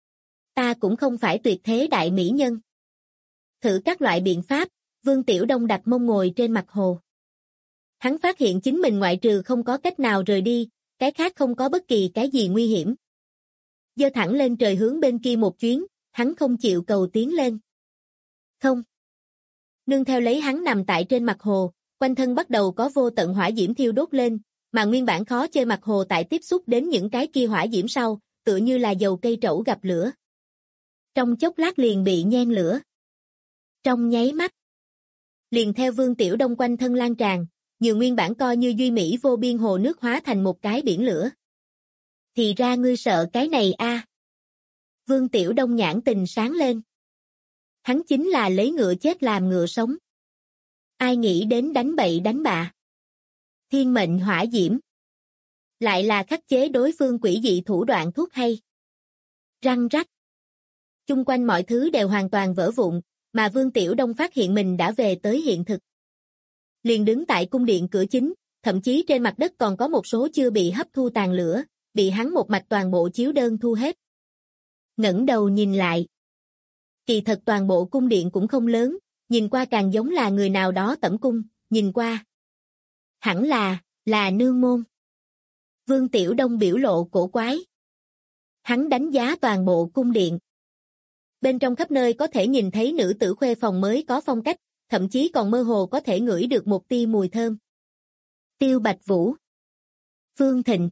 [SPEAKER 2] Ta cũng không phải tuyệt thế đại mỹ nhân. Thử các loại biện pháp, Vương Tiểu Đông đặt mông ngồi trên mặt hồ. Hắn phát hiện chính mình ngoại trừ không có cách nào rời đi, cái khác không có bất kỳ cái gì nguy hiểm. Giơ thẳng lên trời hướng bên kia một chuyến, hắn không chịu cầu tiến lên. Không. Nương theo lấy hắn nằm tại trên mặt hồ, quanh thân bắt đầu có vô tận hỏa diễm thiêu đốt lên, mà nguyên bản khó chơi mặt hồ tại tiếp xúc đến những cái kia hỏa diễm sau, tựa như là dầu cây trẩu gặp lửa. Trong chốc lát liền bị nhen lửa. Trong nháy mắt, liền theo Vương Tiểu Đông quanh thân lan tràn, nhiều nguyên bản coi như duy mỹ vô biên hồ nước hóa thành một cái biển lửa. Thì ra ngươi sợ cái này a? Vương Tiểu Đông nhãn tình sáng lên. Hắn chính là lấy ngựa chết làm ngựa sống. Ai nghĩ đến đánh bậy đánh bạ? Thiên mệnh hỏa diễm. Lại là khắc chế đối phương quỷ dị thủ đoạn thuốc hay. Răng rắc. Chung quanh mọi thứ đều hoàn toàn vỡ vụn, mà Vương Tiểu Đông phát hiện mình đã về tới hiện thực. Liền đứng tại cung điện cửa chính, thậm chí trên mặt đất còn có một số chưa bị hấp thu tàn lửa, bị hắn một mạch toàn bộ chiếu đơn thu hết. Ngẩng đầu nhìn lại. Kỳ thật toàn bộ cung điện cũng không lớn, nhìn qua càng giống là người nào đó tẩm cung, nhìn qua. Hẳn là nương môn. Vương Tiểu Đông biểu lộ cổ quái. Hắn đánh giá toàn bộ cung điện. Bên trong khắp nơi có thể nhìn thấy nữ tử khuê phòng mới có phong cách, thậm chí còn mơ hồ có thể ngửi được một tia mùi thơm. Tiêu Bạch Vũ, Phương Thịnh,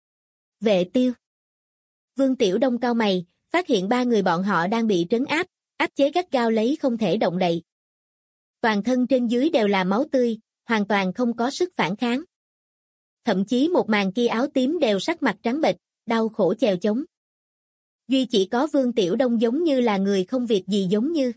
[SPEAKER 2] Vệ Tiêu. Vương Tiểu Đông cau mày, phát hiện ba người bọn họ đang bị trấn áp, áp chế gắt gao lấy không thể động đậy. Toàn thân trên dưới đều là máu tươi, hoàn toàn không có sức phản kháng. Thậm chí một màn kia áo tím đều sắc mặt trắng bệch, đau khổ chèo chống. Duy chỉ có Vương Tiểu Đông giống như là người không việc gì giống như.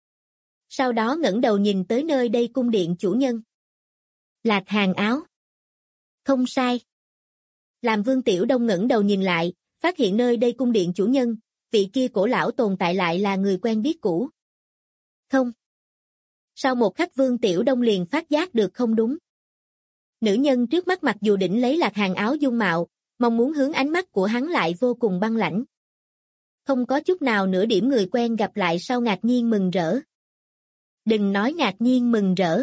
[SPEAKER 2] Sau đó ngẩng đầu nhìn tới nơi đây cung điện chủ nhân. Lạc Hàn Áo. Không sai. Làm Vương Tiểu Đông ngẩng đầu nhìn lại, phát hiện nơi đây cung điện chủ nhân, vị kia cổ lão tồn tại lại là người quen biết cũ. Không. Sau một khắc Vương Tiểu Đông liền phát giác được không đúng. Nữ nhân trước mắt mặc dù đỉnh lấy Lạc Hàn Áo dung mạo, mong muốn hướng ánh mắt của hắn lại vô cùng băng lãnh. Không có chút nào nửa điểm người quen gặp lại sau ngạc nhiên mừng rỡ. Đừng nói ngạc nhiên mừng rỡ.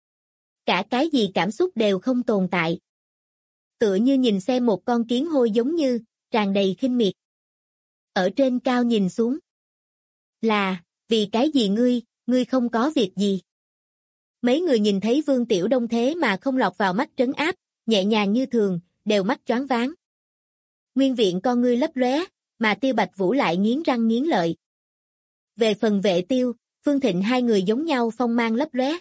[SPEAKER 2] Cả cái gì cảm xúc đều không tồn tại. Tựa như nhìn xem một con kiến hôi giống như, tràn đầy khinh miệt. Ở trên cao nhìn xuống. Là, vì cái gì ngươi không có việc gì. Mấy người nhìn thấy Vương Tiểu Đông thế mà không lọt vào mắt trấn áp, nhẹ nhàng như thường, đều mắt choáng váng. Nguyên viện con ngươi lấp lóe, mà Tiêu Bạch Vũ lại nghiến răng nghiến lợi. Về phần Vệ Tiêu, Phương Thịnh hai người giống nhau phong mang lấp lóe.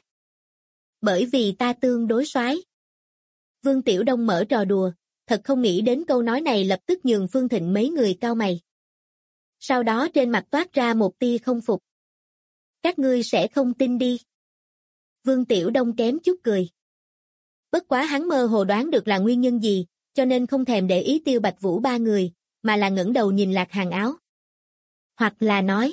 [SPEAKER 2] Bởi vì ta tương đối soái. Vương Tiểu Đông mở trò đùa, thật không nghĩ đến câu nói này lập tức nhường Phương Thịnh mấy người cau mày. Sau đó trên mặt toát ra một tia không phục. Các ngươi sẽ không tin đi. Vương Tiểu Đông kém chút cười. Bất quá hắn mơ hồ đoán được là nguyên nhân gì, cho nên không thèm để ý Tiêu Bạch Vũ ba người, mà là ngẩng đầu nhìn Lạc Hàn Áo. Hoặc là nói,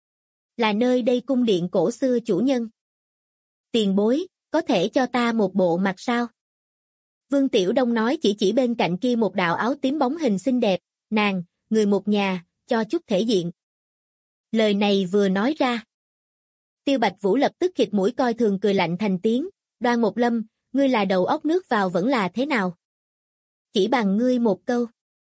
[SPEAKER 2] là nơi đây cung điện cổ xưa chủ nhân. Tiền bối, có thể cho ta một bộ mặt sao? Vương Tiểu Đông nói chỉ bên cạnh kia một đạo áo tím bóng hình xinh đẹp, nàng, người một nhà, cho chút thể diện. Lời này vừa nói ra. Tiêu Bạch Vũ lập tức khịt mũi coi thường cười lạnh thành tiếng, Đoan Một Lâm, ngươi là đầu óc nước vào vẫn là thế nào? Chỉ bằng ngươi một câu.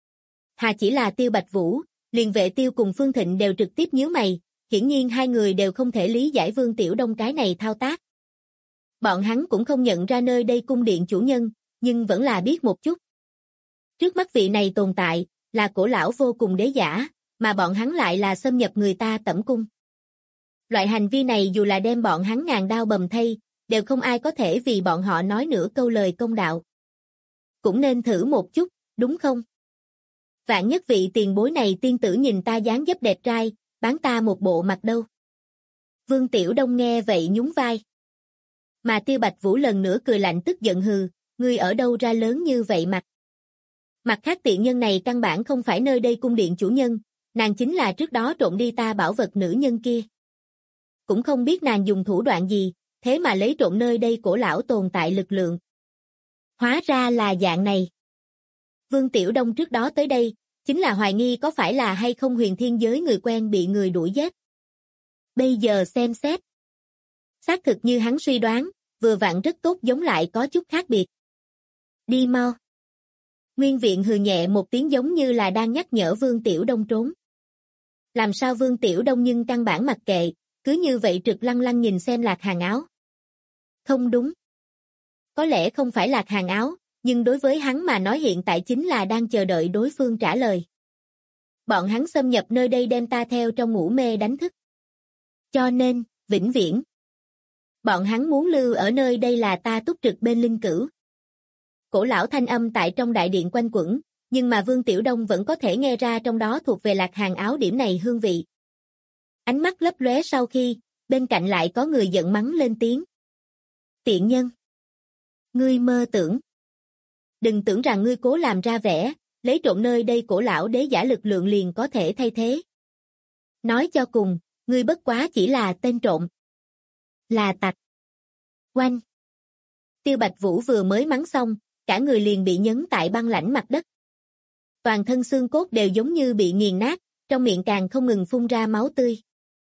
[SPEAKER 2] Hà chỉ là Tiêu Bạch Vũ, liền Vệ Tiêu cùng Phương Thịnh đều trực tiếp nhíu mày, hiển nhiên hai người đều không thể lý giải Vương Tiểu Đông cái này thao tác. Bọn hắn cũng không nhận ra nơi đây cung điện chủ nhân, nhưng vẫn là biết một chút. Trước mắt vị này tồn tại, là cổ lão vô cùng đế giả, mà bọn hắn lại là xâm nhập người ta tẩm cung. Loại hành vi này dù là đem bọn hắn ngàn đao bầm thây, đều không ai có thể vì bọn họ nói nửa câu lời công đạo. Cũng nên thử một chút, đúng không? Vạn nhất vị tiền bối này tiên tử nhìn ta dáng dấp đẹp trai, bán ta một bộ mặt đâu. Vương Tiểu Đông nghe vậy nhún vai. Mà Tiêu Bạch Vũ lần nữa cười lạnh tức giận hừ, ngươi ở đâu ra lớn như vậy mặt. Mặt khác tiện nhân này căn bản không phải nơi đây cung điện chủ nhân, nàng chính là trước đó trộm đi ta bảo vật nữ nhân kia. Cũng không biết nàng dùng thủ đoạn gì, thế mà lấy trộm nơi đây cổ lão tồn tại lực lượng. Hóa ra là dạng này. Vương Tiểu Đông trước đó tới đây, chính là hoài nghi có phải là hay không huyền thiên giới người quen bị người đuổi giết. Bây giờ xem xét. Xác thực như hắn suy đoán, vừa vặn rất tốt giống lại có chút khác biệt. Đi mau. Nguyên viện hừ nhẹ một tiếng giống như là đang nhắc nhở Vương Tiểu Đông trốn. Làm sao Vương Tiểu Đông nhưng căn bản mặc kệ, cứ như vậy trực lăng lăng nhìn xem Lạc Hàn Áo. Không đúng. Có lẽ không phải Lạc Hàn Áo, nhưng đối với hắn mà nói hiện tại chính là đang chờ đợi đối phương trả lời. Bọn hắn xâm nhập nơi đây đem ta theo trong ngủ mê đánh thức. Cho nên, vĩnh viễn. Bọn hắn muốn lưu ở nơi đây là ta túc trực bên linh cữu. Cổ lão thanh âm tại trong đại điện quanh quẩn, nhưng mà Vương Tiểu Đông vẫn có thể nghe ra trong đó thuộc về Lạc Hàn Áo điểm này hương vị. Ánh mắt lấp lóe sau khi, bên cạnh lại có người giận mắng lên tiếng. Tiện nhân! Ngươi mơ tưởng! Đừng tưởng rằng ngươi cố làm ra vẻ, lấy trộm nơi đây cổ lão đế giả lực lượng liền có thể thay thế. Nói cho cùng, ngươi bất quá chỉ là tên trộm. Là tặc. Oanh! Tiêu Bạch Vũ vừa mới mắng xong, cả người liền bị nhấn tại băng lãnh mặt đất. Toàn thân xương cốt đều giống như bị nghiền nát, trong miệng càng không ngừng phun ra máu tươi.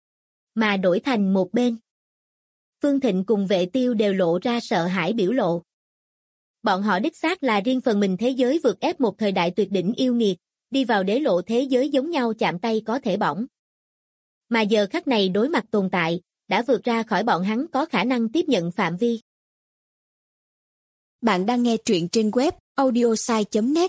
[SPEAKER 2] Mà đổi thành một bên. Phương Thịnh cùng Vệ Tiêu đều lộ ra sợ hãi biểu lộ. Bọn họ đích xác là riêng phần mình thế giới vượt ép một thời đại tuyệt đỉnh yêu nghiệt, đi vào đế lộ thế giới giống nhau chạm tay có thể bỏng. Mà giờ khắc này đối mặt tồn tại, đã vượt ra khỏi bọn hắn có khả năng tiếp nhận phạm vi.
[SPEAKER 3] Bạn đang nghe truyện trên web audiosai.net.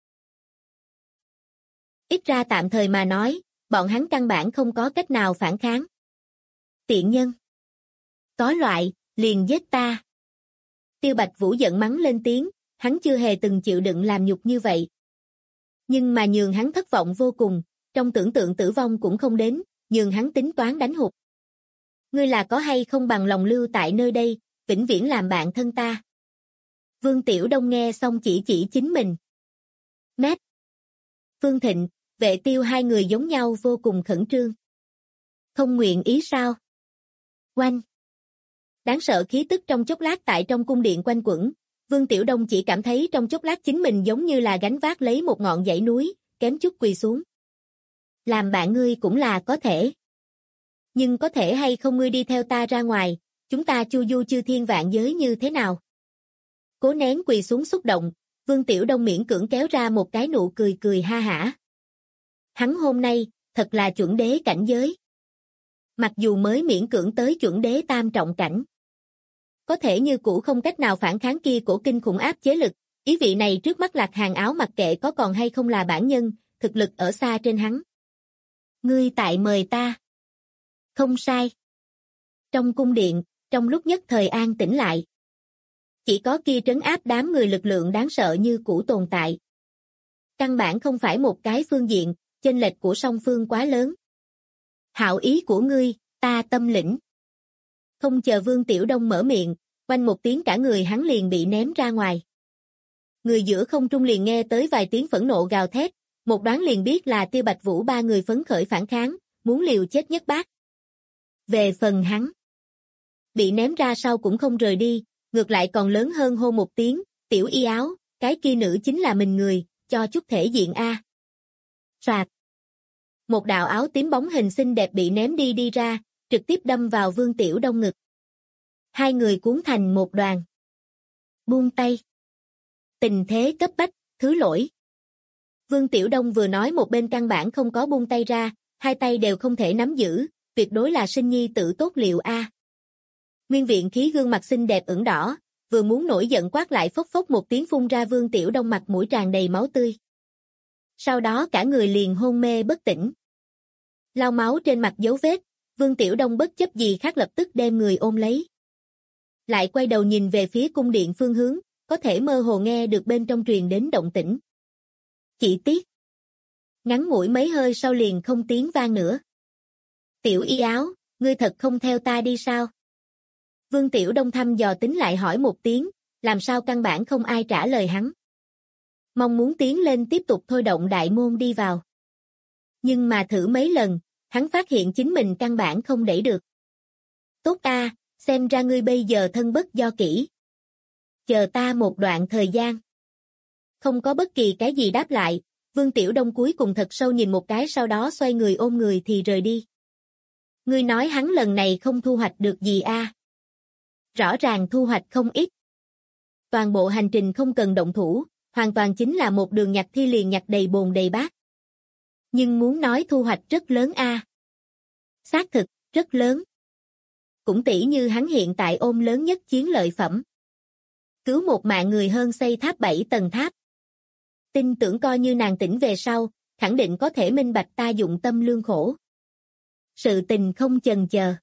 [SPEAKER 2] Ít ra tạm thời mà nói, bọn hắn căn bản không có cách nào phản kháng. Tiện nhân! Có loại, liền giết ta! Tiêu Bạch Vũ giận mắng lên tiếng, hắn chưa hề từng chịu đựng làm nhục như vậy. Nhưng mà nhường hắn thất vọng vô cùng, trong tưởng tượng tử vong cũng không đến, nhường hắn tính toán đánh hụt. Ngươi là có hay không bằng lòng lưu tại nơi đây, vĩnh viễn làm bạn thân ta. Vương Tiểu Đông nghe xong chỉ chính mình. Mét. Phương Thịnh, Vệ Tiêu hai người giống nhau vô cùng khẩn trương. Không nguyện ý sao? Oanh. Đáng sợ khí tức trong chốc lát tại trong cung điện quanh quẩn, Vương Tiểu Đông chỉ cảm thấy trong chốc lát chính mình giống như là gánh vác lấy một ngọn dãy núi, kém chút quỳ xuống. Làm bạn ngươi cũng là có thể. Nhưng có thể hay không ngươi đi theo ta ra ngoài, chúng ta chu du chư thiên vạn giới như thế nào? Cố nén quỳ xuống xúc động, Vương Tiểu Đông miễn cưỡng kéo ra một cái nụ cười cười ha hả. Hắn hôm nay, thật là chuẩn đế cảnh giới. Mặc dù mới miễn cưỡng tới chuẩn đế tam trọng cảnh. Có thể như cũ không cách nào phản kháng kia cổ kinh khủng áp chế lực, ý vị này trước mắt Lạc Hàn Áo mặc kệ có còn hay không là bản nhân, thực lực ở xa trên hắn. Ngươi tại mời ta. Không sai. Trong cung điện, trong lúc nhất thời an tĩnh lại. Chỉ có kia trấn áp đám người lực lượng đáng sợ như cũ tồn tại. Căn bản không phải một cái phương diện, chênh lệch của song phương quá lớn. Hảo ý của ngươi, ta tâm lĩnh. Không chờ Vương Tiểu Đông mở miệng, oanh một tiếng cả người hắn liền bị ném ra ngoài. Người giữa không trung liền nghe tới vài tiếng phẫn nộ gào thét, một đoán liền biết là Tiêu Bạch Vũ ba người phấn khởi phản kháng, muốn liều chết nhất bác. Về phần hắn, bị ném ra sau cũng không rời đi, ngược lại còn lớn hơn hô một tiếng, tiểu y áo, cái kia nữ chính là mình người, cho chút thể diện a. Soạt. Một đạo áo tím bóng hình xinh đẹp bị ném đi ra, trực tiếp đâm vào Vương Tiểu Đông ngực. Hai người cuốn thành một đoàn. Buông tay. Tình thế cấp bách, thứ lỗi. Vương Tiểu Đông vừa nói một bên căn bản không có buông tay ra, hai tay đều không thể nắm giữ, tuyệt đối là sinh nhi tử tốt liệu a. Nguyên viện khí gương mặt xinh đẹp ửng đỏ, vừa muốn nổi giận quát lại phốc phốc một tiếng phun ra Vương Tiểu Đông mặt mũi tràn đầy máu tươi. Sau đó cả người liền hôn mê bất tỉnh. Lau máu trên mặt dấu vết, Vương Tiểu Đông bất chấp gì khác lập tức đem người ôm lấy. Lại quay đầu nhìn về phía cung điện phương hướng, có thể mơ hồ nghe được bên trong truyền đến động tĩnh. Chỉ tiếc. Ngắn ngủi mấy hơi sau liền không tiếng vang nữa. Tiểu y áo, ngươi thật không theo ta đi sao? Vương Tiểu Đông thăm dò tính lại hỏi một tiếng, làm sao căn bản không ai trả lời hắn. Mong muốn tiến lên tiếp tục thôi động đại môn đi vào. Nhưng mà thử mấy lần, hắn phát hiện chính mình căn bản không đẩy được. Tốt a, xem ra ngươi bây giờ thân bất do kỹ. Chờ ta một đoạn thời gian. Không có bất kỳ cái gì đáp lại, Vương Tiểu Đông cuối cùng thật sâu nhìn một cái sau đó xoay người ôm người thì rời đi. Ngươi nói hắn lần này không thu hoạch được gì a? Rõ ràng thu hoạch không ít. Toàn bộ hành trình không cần động thủ, hoàn toàn chính là một đường nhặt thi liền nhặt đầy bồn đầy bát. Nhưng muốn nói thu hoạch rất lớn a. Xác thực, rất lớn. Cũng tỷ như hắn hiện tại ôm lớn nhất chiến lợi phẩm. Cứu một mạng người hơn xây tháp 7 tầng tháp. Tin tưởng coi như nàng tỉnh về sau, khẳng định có thể minh bạch ta dụng tâm lương khổ. Sự tình không chần chờ.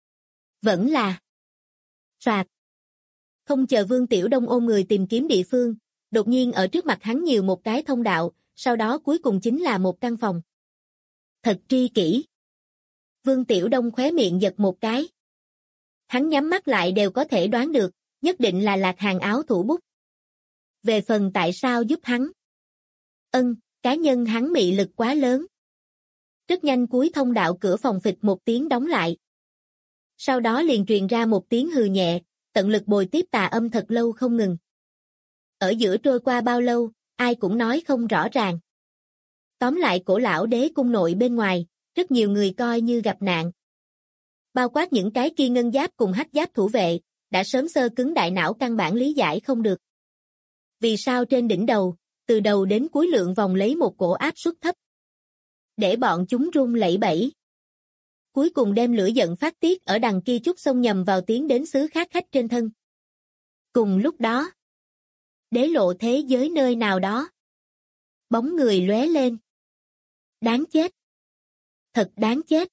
[SPEAKER 2] Vẫn là. Soạt. Không chờ Vương Tiểu Đông ôm người tìm kiếm địa phương, đột nhiên ở trước mặt hắn nhiều một cái thông đạo, sau đó cuối cùng chính là một căn phòng. Thật tri kỷ. Vương Tiểu Đông khóe miệng giật một cái. Hắn nhắm mắt lại đều có thể đoán được, nhất định là Lạc Hàn Áo thủ bút. Về phần tại sao giúp hắn? Cá nhân hắn mị lực quá lớn. Rất nhanh cuối thông đạo cửa phòng phịch một tiếng đóng lại. Sau đó liền truyền ra một tiếng hừ nhẹ, tận lực bồi tiếp tà âm thật lâu không ngừng. Ở giữa trôi qua bao lâu, ai cũng nói không rõ ràng. Tóm lại cổ lão đế cung nội bên ngoài, rất nhiều người coi như gặp nạn. Bao quát những cái kia ngân giáp cùng hắc giáp thủ vệ, đã sớm xơ cứng đại não căn bản lý giải không được. Vì sao trên đỉnh đầu, từ đầu đến cuối lượng vòng lấy một cổ áp suất thấp. Để bọn chúng run lẩy bẩy. cuối cùng đem lửa giận phát tiết ở đằng kia chút xông nhầm vào tiến đến xứ khác khách trên thân. Cùng lúc đó, đế lộ thế giới nơi nào đó. Bóng người lóe lên. Đáng chết. Thật đáng chết.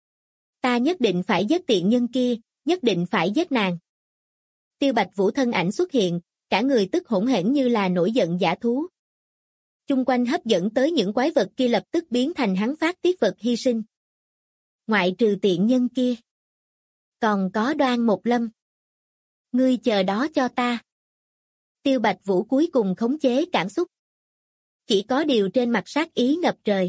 [SPEAKER 2] Ta nhất định phải giết tiện nhân kia, nhất định phải giết nàng. Tiêu Bạch Vũ thân ảnh xuất hiện, cả người tức hỗn hển như là nổi giận dã thú. Chung quanh hấp dẫn tới những quái vật kia lập tức biến thành hắn phát tiết vật hy sinh. Ngoại trừ tiện nhân kia. Còn có Đoan Mộc Lâm. Ngươi chờ đó cho ta. Tiêu Bạch Vũ cuối cùng khống chế cảm xúc. Chỉ có điều trên mặt sát ý ngập trời.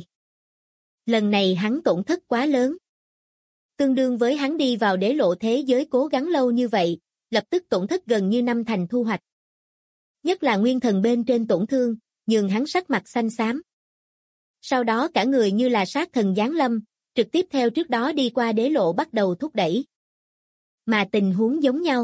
[SPEAKER 2] Lần này hắn tổn thất quá lớn. Tương đương với hắn đi vào đế lộ thế giới cố gắng lâu như vậy, lập tức tổn thất gần như 5 thành thu hoạch. Nhất là nguyên thần bên trên tổn thương, nhường hắn sắc mặt xanh xám. Sau đó cả người như là sát thần giáng lâm, trực tiếp theo trước đó đi qua đế lộ bắt đầu thúc đẩy. Mà tình huống giống nhau.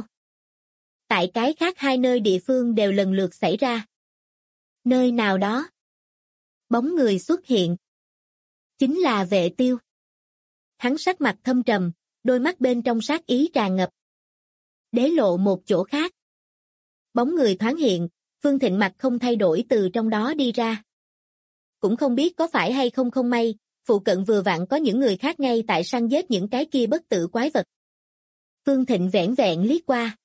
[SPEAKER 2] Tại cái khác hai nơi địa phương đều lần lượt xảy ra. Nơi nào đó, bóng người xuất hiện. Chính là Vệ Tiêu. Hắn sắc mặt thâm trầm, đôi mắt bên trong sát ý tràn ngập. Đế lộ một chỗ khác. Bóng người thoáng hiện, Phương Thịnh mặt không thay đổi từ trong đó đi ra. Cũng không biết có phải hay không không may, phụ cận vừa vặn có những người khác ngay tại săn giết những cái kia bất tử quái vật. Phương Thịnh vẻn vẹn liếc qua.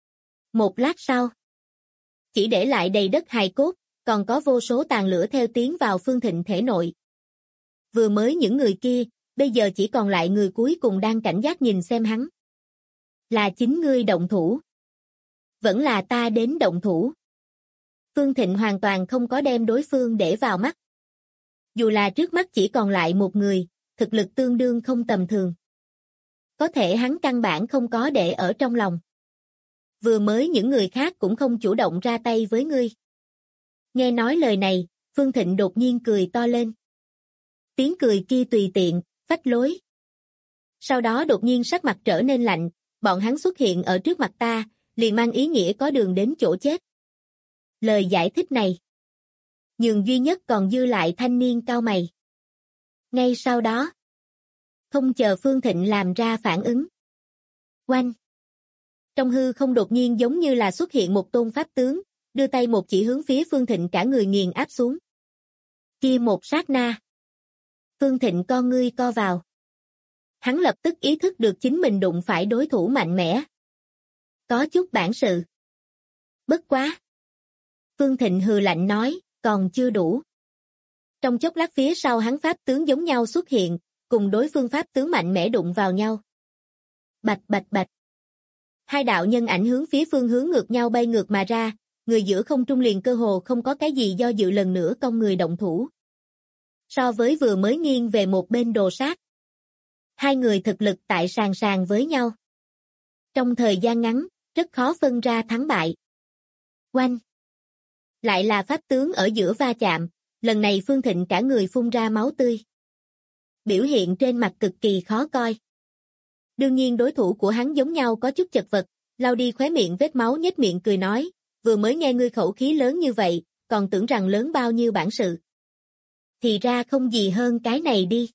[SPEAKER 2] Một lát sau, chỉ để lại đầy đất hài cốt, còn có vô số tàn lửa theo tiến vào Phương Thịnh thể nội. Vừa mới những người kia, bây giờ chỉ còn lại người cuối cùng đang cảnh giác nhìn xem hắn. Là chính ngươi động thủ. Vẫn là ta đến động thủ. Phương Thịnh hoàn toàn không có đem đối phương để vào mắt. Dù là trước mắt chỉ còn lại một người, thực lực tương đương không tầm thường. Có thể hắn căn bản không có để ở trong lòng. Vừa mới những người khác cũng không chủ động ra tay với ngươi. Nghe nói lời này, Phương Thịnh đột nhiên cười to lên. Tiếng cười kia tùy tiện, phách lối. Sau đó đột nhiên sắc mặt trở nên lạnh, bọn hắn xuất hiện ở trước mặt ta, liền mang ý nghĩa có đường đến chỗ chết. Lời giải thích này, nhường duy nhất còn dư lại thanh niên cau mày. Ngay sau đó, không chờ Phương Thịnh làm ra phản ứng. Oanh! Trong hư không đột nhiên giống như là xuất hiện một tôn pháp tướng, đưa tay một chỉ hướng phía Phương Thịnh cả người nghiền áp xuống. Kia một sát na. Phương Thịnh con ngươi co vào. Hắn lập tức ý thức được chính mình đụng phải đối thủ mạnh mẽ. Có chút bản sự. Bất quá. Phương Thịnh hừ lạnh nói, còn chưa đủ. Trong chốc lát phía sau hắn pháp tướng giống nhau xuất hiện, cùng đối phương pháp tướng mạnh mẽ đụng vào nhau. Bạch bạch bạch. Hai đạo nhân ảnh hướng phía phương hướng ngược nhau bay ngược mà ra, người giữa không trung liền cơ hồ không có cái gì do dự lần nữa cong người động thủ. So với vừa mới nghiêng về một bên đồ sát. Hai người thực lực tại sàn sàn với nhau. Trong thời gian ngắn, rất khó phân ra thắng bại. Oanh! Lại là pháp tướng ở giữa va chạm, lần này Phương Thịnh cả người phun ra máu tươi. Biểu hiện trên mặt cực kỳ khó coi. Đương nhiên đối thủ của hắn giống nhau có chút chật vật, lau đi khóe miệng vết máu nhếch miệng cười nói, vừa mới nghe ngươi khẩu khí lớn như vậy, còn tưởng rằng lớn bao nhiêu bản sự. Thì ra không gì hơn cái này đi.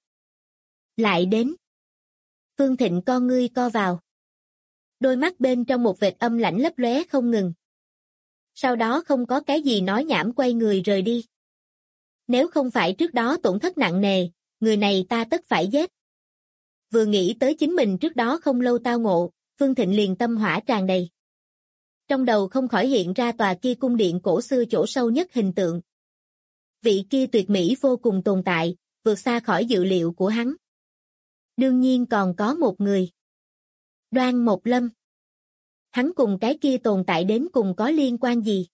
[SPEAKER 2] Lại đến. Phương Thịnh con ngươi co vào. Đôi mắt bên trong một vệt âm lãnh lấp lóe không ngừng. Sau đó không có cái gì nói nhảm quay người rời đi. Nếu không phải trước đó tổn thất nặng nề, người này ta tất phải giết. Vừa nghĩ tới chính mình trước đó không lâu tao ngộ, Phương Thịnh liền tâm hỏa tràn đầy. Trong đầu không khỏi hiện ra tòa kia cung điện cổ xưa chỗ sâu nhất hình tượng. Vị kia tuyệt mỹ vô cùng tồn tại, vượt xa khỏi dự liệu của hắn. Đương nhiên còn có một người. Đoan Mộc Lâm. Hắn cùng cái kia tồn tại đến cùng có liên quan gì?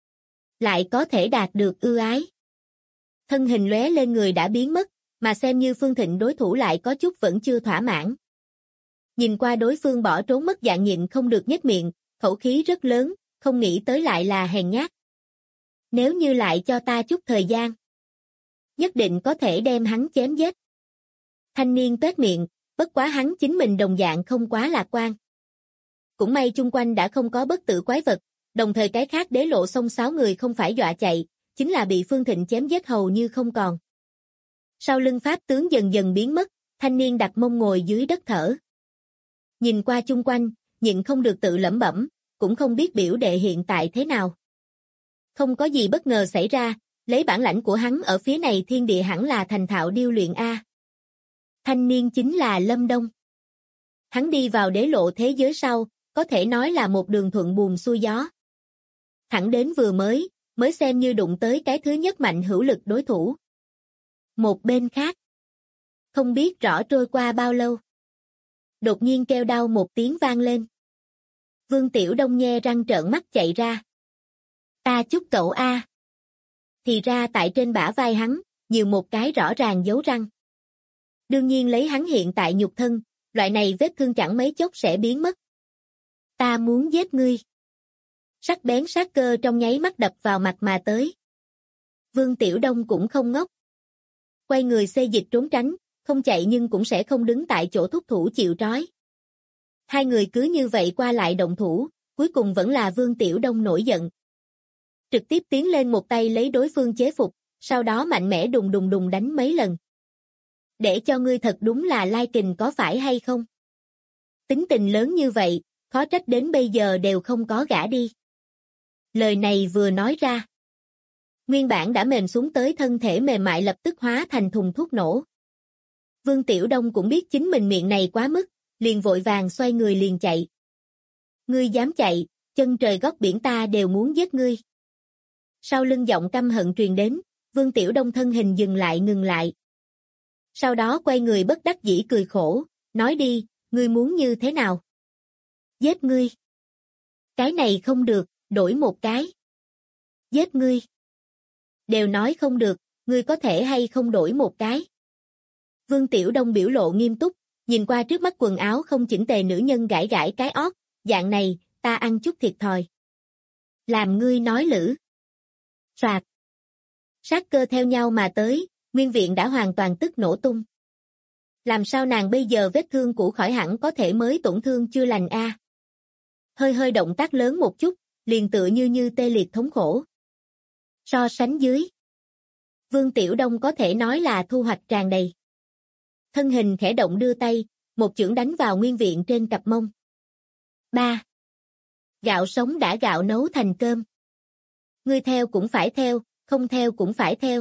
[SPEAKER 2] Lại có thể đạt được ưu ái. Thân hình lóe lên người đã biến mất, mà xem như Phương Thịnh đối thủ lại có chút vẫn chưa thỏa mãn. Nhìn qua đối phương bỏ trốn mất dạng nhịn không được nhếch miệng, khẩu khí rất lớn, không nghĩ tới lại là hèn nhát. Nếu như lại cho ta chút thời gian, nhất định có thể đem hắn chém giết. Thanh niên toét miệng, bất quá hắn chính mình đồng dạng không quá lạc quan. Cũng may chung quanh đã không có bất tử quái vật, đồng thời cái khác đế lộ xông 6 người không phải dọa chạy, chính là bị Phương Thịnh chém giết hầu như không còn. Sau lưng pháp tướng dần dần biến mất, Thanh niên đặt mông ngồi dưới đất thở. Nhìn qua chung quanh, nhịn không được tự lẩm bẩm, cũng không biết biểu đệ hiện tại thế nào. Không có gì bất ngờ xảy ra, lấy bản lãnh của hắn ở phía này thiên địa hẳn là thành thạo điêu luyện a. Thanh niên chính là Lâm Đông. Hắn đi vào đế lộ thế giới sau, có thể nói là một đường thuận buồm xuôi gió. Thẳng đến vừa mới xem như đụng tới cái thứ nhất mạnh hữu lực đối thủ. Một bên khác, không biết rõ trôi qua bao lâu. Đột nhiên kêu đau một tiếng vang lên. Vương Tiểu Đông nhe răng trợn mắt chạy ra. Ta chúc cậu a. Thì ra tại trên bả vai hắn, nhiều một cái rõ ràng dấu răng. Đương nhiên lấy hắn hiện tại nhục thân, loại này vết thương chẳng mấy chốc sẽ biến mất. Ta muốn giết ngươi. Sắc bén sát cơ trong nháy mắt đập vào mặt mà tới. Vương Tiểu Đông cũng không ngốc. Quay người xê dịch trốn tránh, không chạy nhưng cũng sẽ không đứng tại chỗ thúc thủ chịu trói. Hai người cứ như vậy qua lại động thủ, cuối cùng vẫn là Vương Tiểu Đông nổi giận. Trực tiếp tiến lên một tay lấy đối phương chế phục, sau đó mạnh mẽ đùng đùng đùng đánh mấy lần. Để cho ngươi thật đúng là lai kình có phải hay không? Tính tình lớn như vậy, khó trách đến bây giờ đều không có gả đi. Lời này vừa nói ra. Nguyên bản đã mềm xuống tới thân thể mềm mại lập tức hóa thành thùng thuốc nổ. Vương Tiểu Đông cũng biết chính mình miệng này quá mức, liền vội vàng xoay người liền chạy. Ngươi dám chạy, chân trời góc biển ta đều muốn giết ngươi. Sau lưng giọng căm hận truyền đến, Vương Tiểu Đông thân hình ngừng lại. Sau đó quay người bất đắc dĩ cười khổ, nói đi, ngươi muốn như thế nào? Giết ngươi. Cái này không được, đổi một cái. Giết ngươi. Đều nói không được, ngươi có thể hay không đổi một cái? Vương Tiểu Đông biểu lộ nghiêm túc, nhìn qua trước mắt quần áo không chỉnh tề nữ nhân gãi gãi cái ót, dạng này, ta ăn chút thiệt thòi. Làm ngươi nói lử. Soạt. Sát cơ theo nhau mà tới, nguyên viện đã hoàn toàn tức nổ tung. Làm sao nàng bây giờ vết thương cũ khỏi hẳn có thể mới tổn thương chưa lành a? Hơi động tác lớn một chút, liền tựa như tê liệt thống khổ. So sánh dưới, Vương Tiểu Đông có thể nói là thu hoạch tràn đầy. Thân hình khẽ động đưa tay, một chưởng đánh vào nguyên viện trên cặp mông. 3. Gạo sống đã gạo nấu thành cơm. Ngươi theo cũng phải theo, không theo cũng phải theo.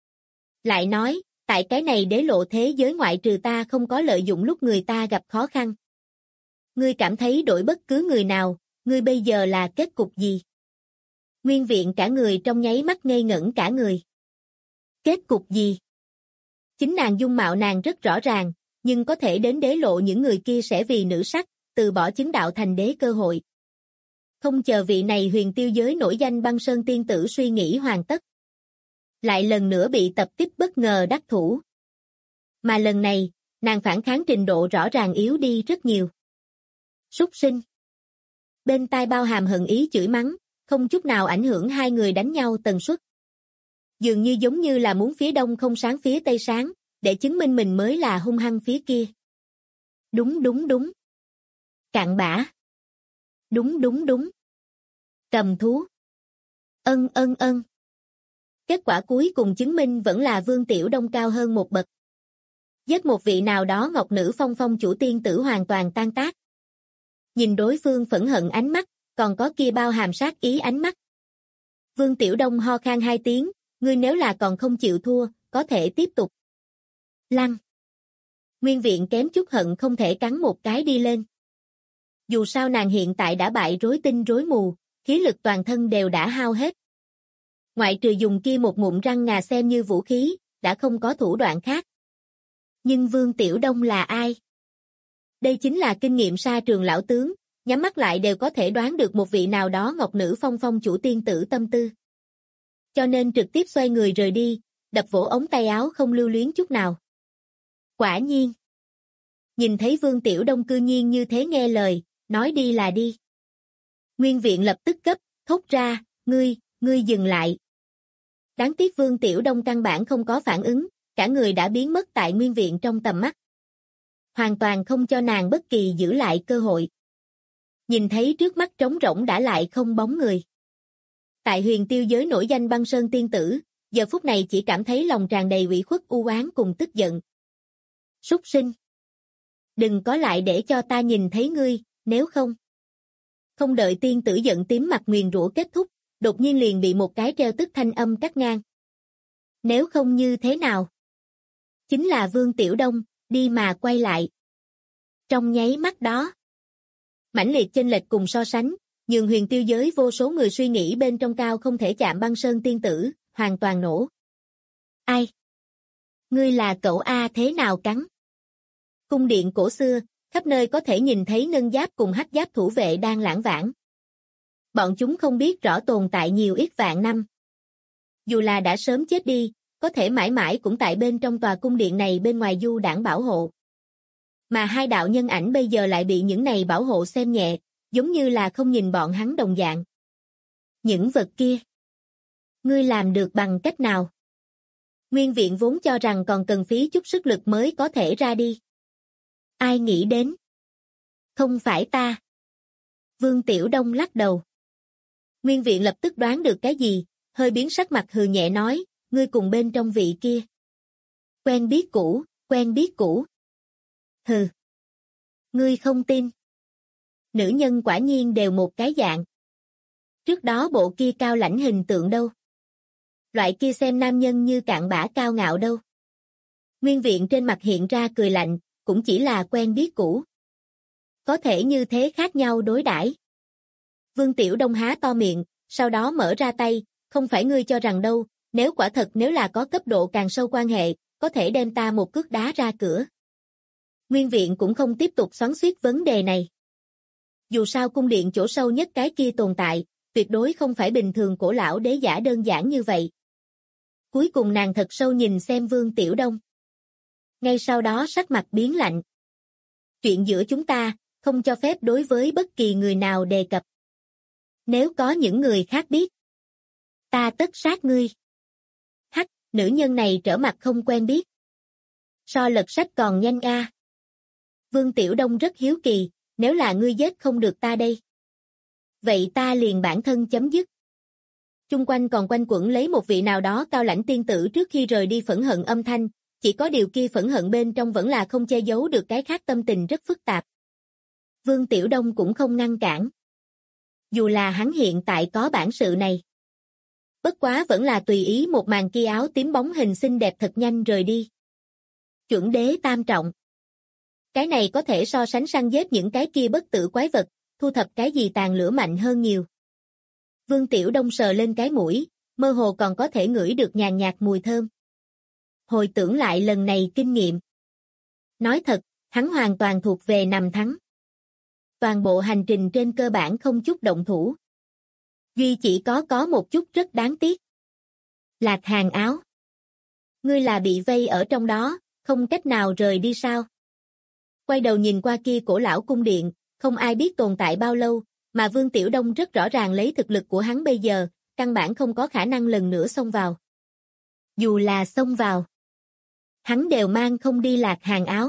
[SPEAKER 2] Lại nói, tại cái này đế lộ thế giới ngoại trừ ta không có lợi dụng lúc người ta gặp khó khăn. Ngươi cảm thấy đổi bất cứ người nào, ngươi bây giờ là kết cục gì? Nguyên viện cả người trong nháy mắt ngây ngẩn cả người. Kết cục gì? Chính nàng dung mạo nàng rất rõ ràng, nhưng có thể đến đế lộ những người kia sẽ vì nữ sắc, từ bỏ chứng đạo thành đế cơ hội. Không chờ vị này huyền tiêu giới nổi danh băng sơn tiên tử suy nghĩ hoàn tất. Lại lần nữa bị tập kích bất ngờ đắc thủ. Mà lần này, nàng phản kháng trình độ rõ ràng yếu đi rất nhiều. Súc sinh. Bên tai bao hàm hận ý chửi mắng, không chút nào ảnh hưởng hai người đánh nhau tần suất. Dường như giống như là muốn phía đông không sáng phía tây sáng, để chứng minh mình mới là hung hăng phía kia. Đúng. Cặn bã. Đúng. Cầm thú. Ân. Kết quả cuối cùng chứng minh vẫn là Vương Tiểu Đông cao hơn một bậc. Giết một vị nào đó ngọc nữ phong chủ tiên tử hoàn toàn tan tác. Nhìn đối phương phẫn hận ánh mắt, còn có kia bao hàm sát ý ánh mắt. Vương Tiểu Đông ho khan hai tiếng, ngươi nếu là còn không chịu thua, có thể tiếp tục. Lăng. Nguyên viện kém chút hận không thể cắn một cái đi lên. Dù sao nàng hiện tại đã bại rối tinh rối mù, khí lực toàn thân đều đã hao hết. Ngoại trừ dùng kia một ngụm răng ngà xem như vũ khí, đã không có thủ đoạn khác. Nhưng Vương Tiểu Đông là ai? Đây chính là kinh nghiệm sa trường lão tướng, nhắm mắt lại đều có thể đoán được một vị nào đó ngọc nữ phong chủ tiên tử tâm tư. Cho nên trực tiếp xoay người rời đi, đập vỗ ống tay áo không lưu luyến chút nào. Quả nhiên. Nhìn thấy Vương Tiểu Đông cư nhiên như thế nghe lời, nói đi là đi. Nguyên viện lập tức cấp, thốt ra, ngươi dừng lại. Đáng tiếc Vương Tiểu Đông căn bản không có phản ứng, cả người đã biến mất tại nguyên viện trong tầm mắt. Hoàn toàn không cho nàng bất kỳ giữ lại cơ hội. Nhìn thấy trước mắt trống rỗng đã lại không bóng người. Tại huyền tiêu giới nổi danh băng sơn tiên tử, giờ phút này chỉ cảm thấy lòng tràn đầy ủy khuất u oán cùng tức giận. Súc sinh. Đừng có lại để cho ta nhìn thấy ngươi, nếu không. Không đợi tiên tử giận tím mặt nguyền rủa kết thúc, đột nhiên liền bị một cái treo tức thanh âm cắt ngang. Nếu không như thế nào? Chính là Vương Tiểu Đông, đi mà quay lại. Trong nháy mắt đó, mãnh liệt chênh lệch cùng so sánh, nhường huyền tiêu giới vô số người suy nghĩ bên trong cao không thể chạm băng sơn tiên tử, hoàn toàn nổ. Ai? Ngươi là cậu A thế nào cắn? Cung điện cổ xưa, khắp nơi có thể nhìn thấy ngân giáp cùng hắc giáp thủ vệ đang lãng vãng. Bọn chúng không biết rõ tồn tại nhiều ít vạn năm. Dù là đã sớm chết đi, có thể mãi mãi cũng tại bên trong tòa cung điện này bên ngoài du đảng bảo hộ. Mà hai đạo nhân ảnh bây giờ lại bị những này bảo hộ xem nhẹ, giống như là không nhìn bọn hắn đồng dạng. Những vật kia, ngươi làm được bằng cách nào? Nguyên viện vốn cho rằng còn cần phí chút sức lực mới có thể ra đi. Ai nghĩ đến? Không phải ta. Vương Tiểu Đông lắc đầu. Nguyên viện lập tức đoán được cái gì, hơi biến sắc mặt hừ nhẹ nói, ngươi cùng bên trong vị kia. Quen biết cũ, quen biết cũ. Hừ. Ngươi không tin. Nữ nhân quả nhiên đều một cái dạng. Trước đó bộ kia cao lãnh hình tượng đâu? Loại kia xem nam nhân như cạn bã cao ngạo đâu? Nguyên viện trên mặt hiện ra cười lạnh, cũng chỉ là quen biết cũ. Có thể như thế khác nhau đối đãi. Vương Tiểu Đông há to miệng, sau đó mở ra tay, không phải ngươi cho rằng đâu, nếu quả thật nếu là có cấp độ càng sâu quan hệ, có thể đem ta một cước đá ra cửa. Nguyên viện cũng không tiếp tục xoắn xuýt vấn đề này. Dù sao cung điện chỗ sâu nhất cái kia tồn tại, tuyệt đối không phải bình thường cổ lão đế giả đơn giản như vậy. Cuối cùng nàng thật sâu nhìn xem Vương Tiểu Đông. Ngay sau đó sắc mặt biến lạnh. Chuyện giữa chúng ta, không cho phép đối với bất kỳ người nào đề cập. Nếu có những người khác biết, ta tất sát ngươi. Hắc, nữ nhân này trở mặt không quen biết. So lật sách còn nhanh a. Vương Tiểu Đông rất hiếu kỳ, nếu là ngươi giết không được ta đây. Vậy ta liền bản thân chấm dứt. Chung quanh còn quanh quẩn lấy một vị nào đó cao lãnh tiên tử trước khi rời đi phẫn hận âm thanh, chỉ có điều kia phẫn hận bên trong vẫn là không che giấu được cái khác tâm tình rất phức tạp. Vương Tiểu Đông cũng không ngăn cản. Dù là hắn hiện tại có bản sự này. Bất quá vẫn là tùy ý một màn kia áo tím bóng hình xinh đẹp thật nhanh rời đi. Chuẩn đế tam trọng. Cái này có thể so sánh săn giết những cái kia bất tử quái vật, thu thập cái gì tàn lửa mạnh hơn nhiều. Vương Tiểu Đông sờ lên cái mũi, mơ hồ còn có thể ngửi được nhàn nhạt mùi thơm. Hồi tưởng lại lần này kinh nghiệm. Nói thật, hắn hoàn toàn thuộc về nằm thắng. Toàn bộ hành trình trên cơ bản không chút động thủ. Duy chỉ có một chút rất đáng tiếc. Lạc Hàn áo. Ngươi là bị vây ở trong đó, không cách nào rời đi sao? Quay đầu nhìn qua kia cổ lão cung điện, không ai biết tồn tại bao lâu, mà Vương Tiểu Đông rất rõ ràng lấy thực lực của hắn bây giờ, căn bản không có khả năng lần nữa xông vào. Dù là xông vào, hắn đều mang không đi Lạc Hàn áo.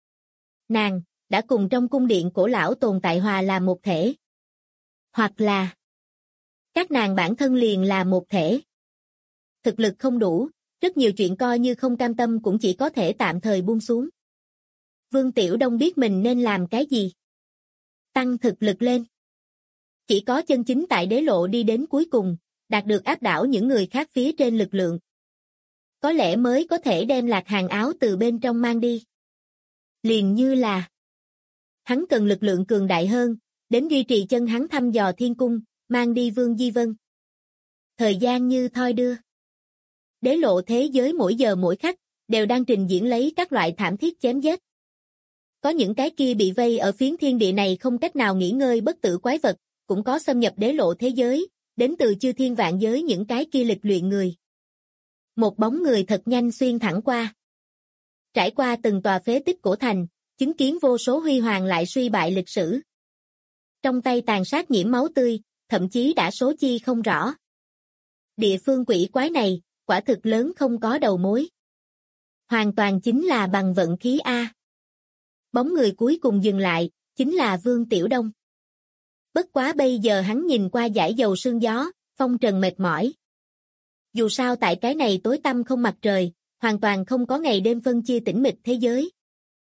[SPEAKER 2] Nàng, đã cùng trong cung điện cổ lão tồn tại hòa là một thể. Hoặc là, các nàng bản thân liền là một thể. Thực lực không đủ, rất nhiều chuyện coi như không cam tâm cũng chỉ có thể tạm thời buông xuống. Vương Tiểu Đông biết mình nên làm cái gì. Tăng thực lực lên. Chỉ có chân chính tại đế lộ đi đến cuối cùng, đạt được áp đảo những người khác phía trên lực lượng. Có lẽ mới có thể đem Lạc Hàn áo từ bên trong mang đi. Liền như là hắn cần lực lượng cường đại hơn, đến duy trì chân hắn thăm dò thiên cung, mang đi Vương Di Vân. Thời gian như thoi đưa. Đế lộ thế giới mỗi giờ mỗi khắc, đều đang trình diễn lấy các loại thảm thiết chém giết. Có những cái kia bị vây ở phiến thiên địa này không cách nào nghỉ ngơi bất tử quái vật, cũng có xâm nhập đế lộ thế giới, đến từ chư thiên vạn giới những cái kia lịch luyện người. Một bóng người thật nhanh xuyên thẳng qua. Trải qua từng tòa phế tích cổ thành, chứng kiến vô số huy hoàng lại suy bại lịch sử. Trong tay tàn sát nhiễm máu tươi, thậm chí đã số chi không rõ. Địa phương quỷ quái này, quả thực lớn không có đầu mối. Hoàn toàn chính là bằng vận khí A. Bóng người cuối cùng dừng lại, chính là Vương Tiểu Đông. Bất quá bây giờ hắn nhìn qua dải dầu sương gió, phong trần mệt mỏi. Dù sao tại cái này tối tăm không mặt trời, hoàn toàn không có ngày đêm phân chia tĩnh mịch thế giới.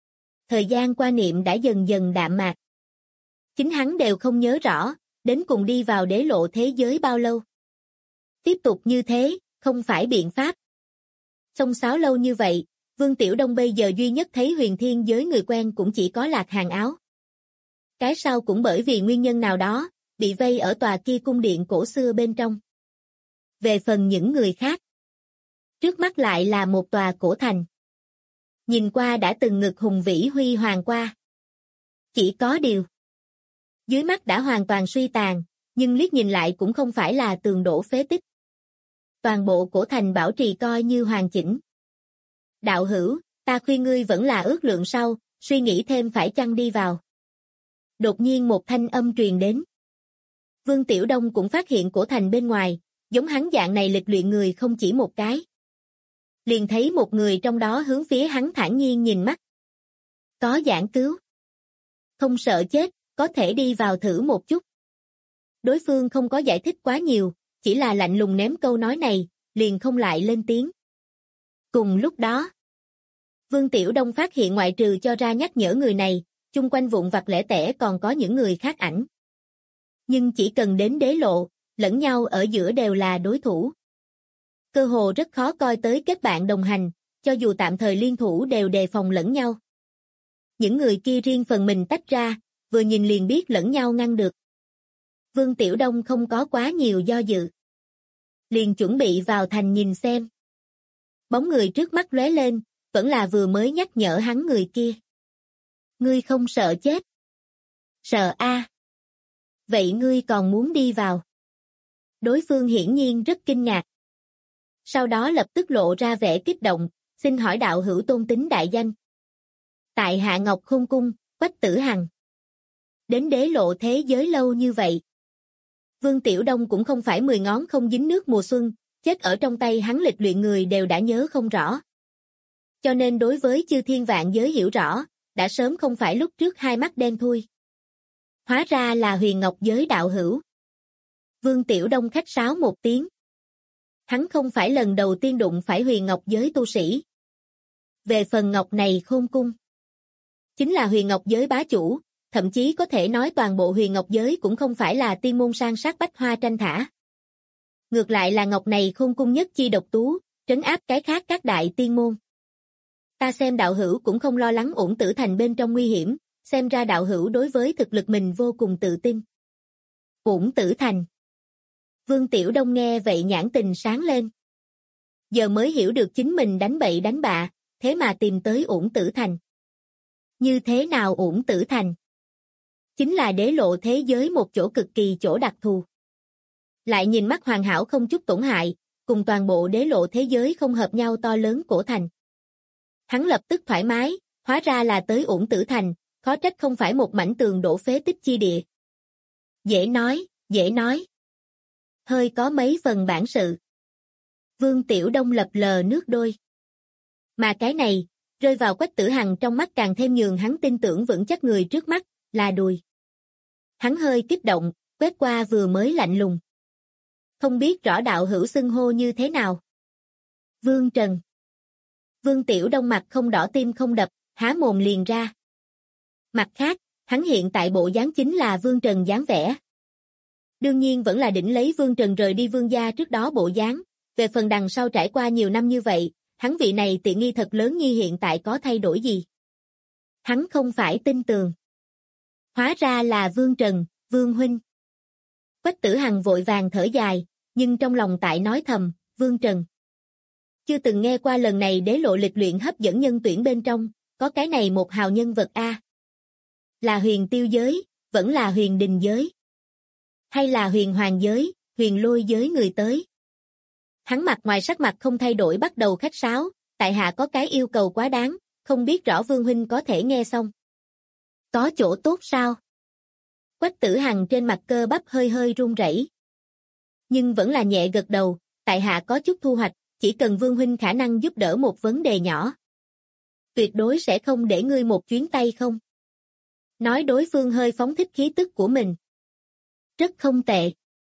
[SPEAKER 2] Thời gian qua niệm đã dần dần đạm mạc. Chính hắn đều không nhớ rõ, đến cùng đi vào đế lộ thế giới bao lâu. Tiếp tục như thế, không phải biện pháp. Xông xáo lâu như vậy, Vương Tiểu Đông bây giờ duy nhất thấy huyền thiên giới người quen cũng chỉ có Lạc Hàng Áo. Cái sau cũng bởi vì nguyên nhân nào đó, bị vây ở tòa kia cung điện cổ xưa bên trong. Về phần những người khác, trước mắt lại là một tòa cổ thành. Nhìn qua đã từng ngực hùng vĩ huy hoàng qua. Chỉ có điều, dưới mắt đã hoàn toàn suy tàn, nhưng liếc nhìn lại cũng không phải là tường đổ phế tích. Toàn bộ cổ thành bảo trì coi như hoàn chỉnh. Đạo hữu, ta khuyên ngươi vẫn là ước lượng sau, suy nghĩ thêm phải chăng đi vào. Đột nhiên một thanh âm truyền đến. Vương Tiểu Đông cũng phát hiện cổ thành bên ngoài, giống hắn dạng này lịch luyện người không chỉ một cái. Liền thấy một người trong đó hướng phía hắn thản nhiên nhìn mắt. Có giảng cứu. Không sợ chết, có thể đi vào thử một chút. Đối phương không có giải thích quá nhiều, chỉ là lạnh lùng ném câu nói này, liền không lại lên tiếng. Cùng lúc đó, Vương Tiểu Đông phát hiện ngoại trừ cho ra nhắc nhở người này, chung quanh vụn vặt lẻ tẻ còn có những người khác ảnh. Nhưng chỉ cần đến đế lộ, lẫn nhau ở giữa đều là đối thủ. Cơ hồ rất khó coi tới kết bạn đồng hành, cho dù tạm thời liên thủ đều đề phòng lẫn nhau. Những người kia riêng phần mình tách ra, vừa nhìn liền biết lẫn nhau ngăn được. Vương Tiểu Đông không có quá nhiều do dự. Liền chuẩn bị vào thành nhìn xem. Bóng người trước mắt lóe lên, vẫn là vừa mới nhắc nhở hắn người kia. Ngươi không sợ chết? Sợ a? Vậy ngươi còn muốn đi vào? Đối phương hiển nhiên rất kinh ngạc. Sau đó lập tức lộ ra vẻ kích động, xin hỏi đạo hữu tôn tính đại danh. Tại Hạ Ngọc Khôn Cung, Quách Tử Hằng. Đến đế lộ thế giới lâu như vậy. Vương Tiểu Đông cũng không phải 10 ngón không dính nước mùa xuân, chết ở trong tay hắn lịch luyện người đều đã nhớ không rõ. Cho nên đối với chư thiên vạn giới hiểu rõ, đã sớm không phải lúc trước hai mắt đen thui. Hóa ra là Huyền Ngọc giới đạo hữu. Vương Tiểu Đông khách sáo một tiếng. Hắn không phải lần đầu tiên đụng phải Huyền Ngọc giới tu sĩ. Về phần Ngọc này Khôn Cung, chính là Huyền Ngọc giới bá chủ, thậm chí có thể nói toàn bộ Huyền Ngọc giới cũng không phải là tiên môn san sát bách hoa tranh thả. Ngược lại là Ngọc này Khôn Cung nhất chi độc tú, trấn áp cái khác các đại tiên môn. Ta xem đạo hữu cũng không lo lắng Uổng Tử Thành bên trong nguy hiểm, xem ra đạo hữu đối với thực lực mình vô cùng tự tin. Uổng Tử Thành. Vương Tiểu Đông nghe vậy nhãn tình sáng lên. Giờ mới hiểu được chính mình đánh bậy đánh bạ, thế mà tìm tới Uổng Tử Thành. Như thế nào Uổng Tử Thành? Chính là đế lộ thế giới một chỗ cực kỳ chỗ đặc thù. Lại nhìn mắt hoàn hảo không chút tổn hại, cùng toàn bộ đế lộ thế giới không hợp nhau to lớn cổ thành. Hắn lập tức thoải mái, hóa ra là tới Uổng Tử Thành, khó trách không phải một mảnh tường đổ phế tích chi địa. Dễ nói, dễ nói. Hơi có mấy phần bản sự. Vương Tiểu Đông lập lờ nước đôi. Mà cái này, rơi vào Quách Tử Hằng trong mắt càng thêm nhường hắn tin tưởng vững chắc người trước mắt, là Đùi. Hắn hơi kích động, quét qua vừa mới lạnh lùng. Không biết rõ đạo hữu xưng hô như thế nào. Vương Trần. Vương Tiểu Đông mặt không đỏ tim không đập, há mồm liền ra. Mặt khác, hắn hiện tại bộ dáng chính là Vương Trần dáng vẻ. Đương nhiên vẫn là đỉnh lấy Vương Trần rời đi Vương gia trước đó bộ dáng, về phần đằng sau trải qua nhiều năm như vậy, hắn vị này tiện nghi thật lớn như hiện tại có thay đổi gì. Hắn không phải tin tường. Hóa ra là Vương Trần, Vương huynh. Quách Tử Hằng vội vàng thở dài, nhưng trong lòng tại nói thầm, Vương Trần. Chưa từng nghe qua lần này đế lộ lịch luyện hấp dẫn nhân tuyển bên trong, có cái này một hào nhân vật a. Là Huyền Tiêu giới, vẫn là Huyền Đình giới. Hay là Huyền Hoàng giới, Huyền Lôi giới người tới. Hắn mặt ngoài sắc mặt không thay đổi bắt đầu khách sáo, tại hạ có cái yêu cầu quá đáng, không biết rõ Vương huynh có thể nghe xong. Có chỗ tốt sao? Quách Tử Hằng trên mặt cơ bắp hơi hơi run rẩy. Nhưng vẫn là nhẹ gật đầu, tại hạ có chút thu hoạch, chỉ cần Vương huynh khả năng giúp đỡ một vấn đề nhỏ. Tuyệt đối sẽ không để ngươi một chuyến tay không. Nói đối phương hơi phóng thích khí tức của mình. Rất không tệ.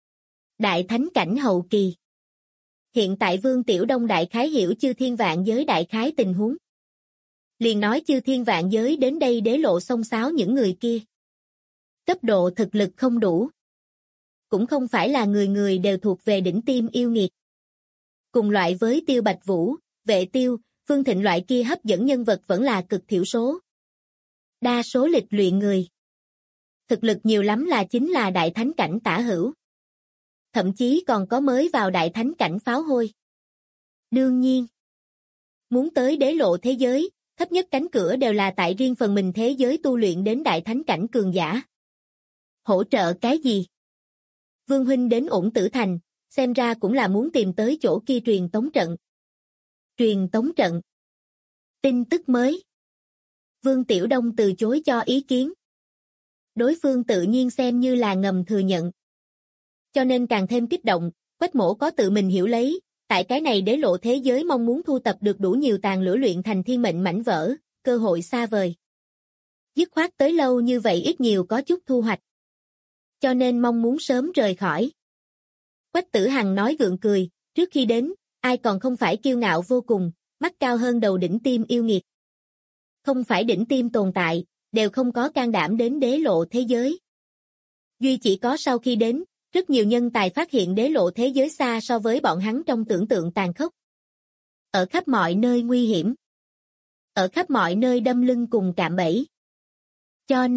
[SPEAKER 2] Đại thánh cảnh hậu kỳ. Hiện tại Vương Tiểu Đông đại khái hiểu chư thiên vạn giới đại khái tình huống. Liền nói chư thiên vạn giới đến đây đế lộ xông xáo những người kia. Cấp độ thực lực không đủ. Cũng không phải là người người đều thuộc về đỉnh tiêm yêu nghiệt. Cùng loại với Tiêu Bạch Vũ, Vệ Tiêu, Phương Thịnh loại kia hấp dẫn nhân vật vẫn là cực thiểu số. Đa số lịch luyện người. Thực lực nhiều lắm là chính là đại thánh cảnh tả hữu. Thậm chí còn có mới vào đại thánh cảnh pháo hôi. Đương nhiên, muốn tới đế lộ thế giới, thấp nhất cánh cửa đều là tại riêng phần mình thế giới tu luyện đến đại thánh cảnh cường giả. Hỗ trợ cái gì? Vương huynh đến Uổng Tử Thành, xem ra cũng là muốn tìm tới chỗ kia truyền tống trận. Truyền tống trận. Tin tức mới. Vương Tiểu Đông từ chối cho ý kiến. Đối phương tự nhiên xem như là ngầm thừa nhận. Cho nên càng thêm kích động, Quách Mỗ có tự mình hiểu lấy, tại cái này đế lộ thế giới mong muốn thu tập được đủ nhiều tàn lửa luyện thành thiên mệnh mảnh vỡ, cơ hội xa vời. Dứt khoát tới lâu như vậy ít nhiều có chút thu hoạch. Cho nên mong muốn sớm rời khỏi. Quách Tử Hằng nói gượng cười, trước khi đến, ai còn không phải kiêu ngạo vô cùng, mắt cao hơn đầu đỉnh tiêm yêu nghiệt. Không phải đỉnh tiêm tồn tại, đều không có can đảm đến đế lộ thế giới. Duy chỉ có sau khi đến, rất nhiều nhân tài phát hiện đế lộ thế giới xa so với bọn hắn trong tưởng tượng tàn khốc. Ở khắp mọi nơi nguy hiểm. Ở khắp mọi nơi đâm lưng cùng cạm bẫy. Cho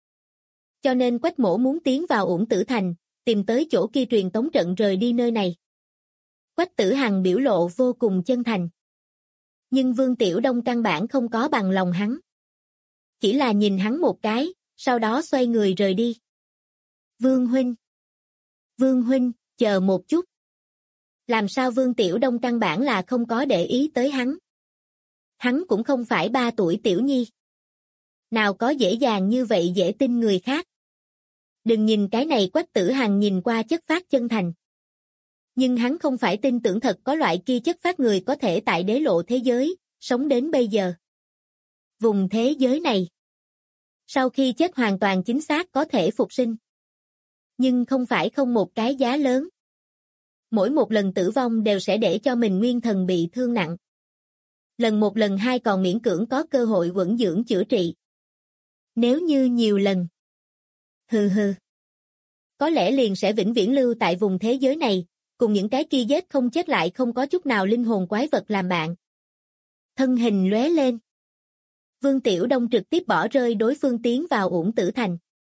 [SPEAKER 2] nên Quách Mỗ muốn tiến vào Uổng Tử Thành, tìm tới chỗ kia truyền tống trận rời đi nơi này. Quách Tử Hằng biểu lộ vô cùng chân thành. Nhưng Vương Tiểu Đông căn bản không có bằng lòng hắn. Chỉ là nhìn hắn một cái, sau đó xoay người rời đi. Vương huynh, chờ một chút. Làm sao Vương Tiểu Đông căn bản là không có để ý tới hắn. Hắn cũng không phải 3 tuổi tiểu nhi. Nào có dễ dàng như vậy dễ tin người khác. Đừng nhìn cái này Quách Tử Hằng nhìn qua chất phác chân thành. Nhưng hắn không phải tin tưởng thật có loại kia chất phác người có thể tại đế lộ thế giới, sống đến bây giờ. Vùng thế giới này. Sau khi chết hoàn toàn chính xác có thể phục sinh. Nhưng không phải không một cái giá lớn. Mỗi một lần tử vong đều sẽ để cho mình nguyên thần bị thương nặng. Lần 1 lần 2 còn miễn cưỡng có cơ hội vững dưỡng chữa trị. Nếu như nhiều lần. Hừ. Có lẽ liền sẽ vĩnh viễn lưu tại vùng thế giới này, cùng những cái kia giết không chết lại không có chút nào linh hồn quái vật làm bạn. Thân hình lóe lên. Vương Tiểu Đông trực tiếp bỏ rơi đối phương tiến vào Uổng Tử Thành.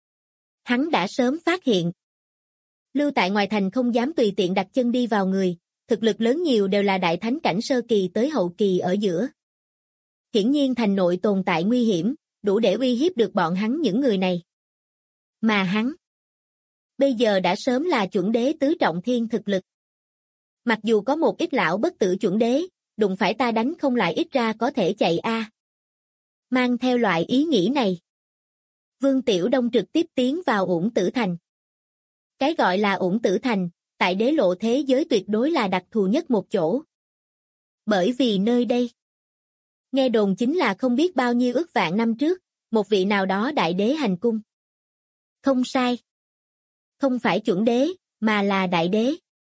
[SPEAKER 2] Hắn đã sớm phát hiện. Lưu tại ngoài thành không dám tùy tiện đặt chân đi vào người, thực lực lớn nhiều đều là đại thánh cảnh sơ kỳ tới hậu kỳ ở giữa. Hiển nhiên thành nội tồn tại nguy hiểm, đủ để uy hiếp được bọn hắn những người này. Mà hắn, bây giờ đã sớm là chuẩn đế tứ trọng thiên thực lực. Mặc dù có một ít lão bất tử chuẩn đế, đụng phải ta đánh không lại ít ra có thể chạy a. Mang theo loại ý nghĩ này. Vương Tiểu Đông trực tiếp tiến vào Uổng Tử Thành. Cái gọi là Uổng Tử Thành, tại đế lộ thế giới tuyệt đối là đặc thù nhất một chỗ. Bởi vì nơi đây, nghe đồn chính là không biết bao nhiêu ức vạn năm trước, một vị nào đó đại đế hành cung. Không sai. Không phải chuẩn đế, mà là đại đế.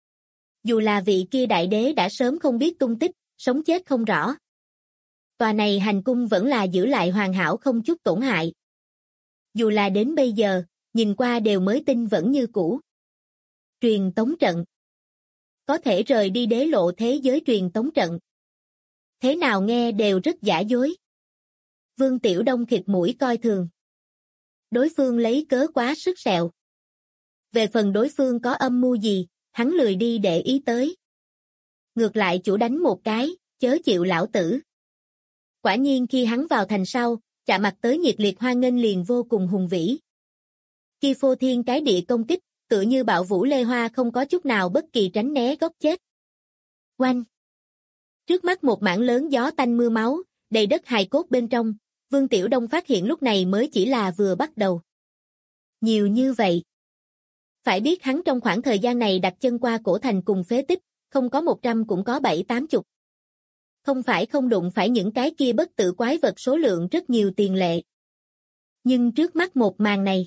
[SPEAKER 2] Dù là vị kia đại đế đã sớm không biết tung tích, sống chết không rõ. Tòa này hành cung vẫn là giữ lại hoàn hảo không chút tổn hại. Dù là đến bây giờ, nhìn qua đều mới tinh vẫn như cũ. Truyền tống trận. Có thể rời đi đế lộ thế giới truyền tống trận. Thế nào nghe đều rất giả dối. Vương Tiểu Đông khịt mũi coi thường. Đối phương lấy cớ quá sức sẹo. Về phần đối phương có âm mưu gì, hắn lười đi để ý tới. Ngược lại chủ đánh một cái, chớ chịu lão tử. Quả nhiên khi hắn vào thành sau, chạm mặt tới nhiệt liệt hoan nghênh liền vô cùng hùng vĩ. Khi phô thiên cái địa công kích, tựa như bạo vũ lê hoa không có chút nào bất kỳ tránh né góc chết. Oanh! Trước mắt một mảng lớn gió tanh mưa máu, đầy đất hài cốt bên trong, Vương Tiểu Đông phát hiện lúc này mới chỉ là vừa bắt đầu. Nhiều như vậy. Phải biết hắn trong khoảng thời gian này đặt chân qua cổ thành cùng phế tích, không có 100 cũng có 7-80. Không phải không đụng phải những cái kia bất tử quái vật số lượng rất nhiều tiền lệ. Nhưng trước mắt một màn này.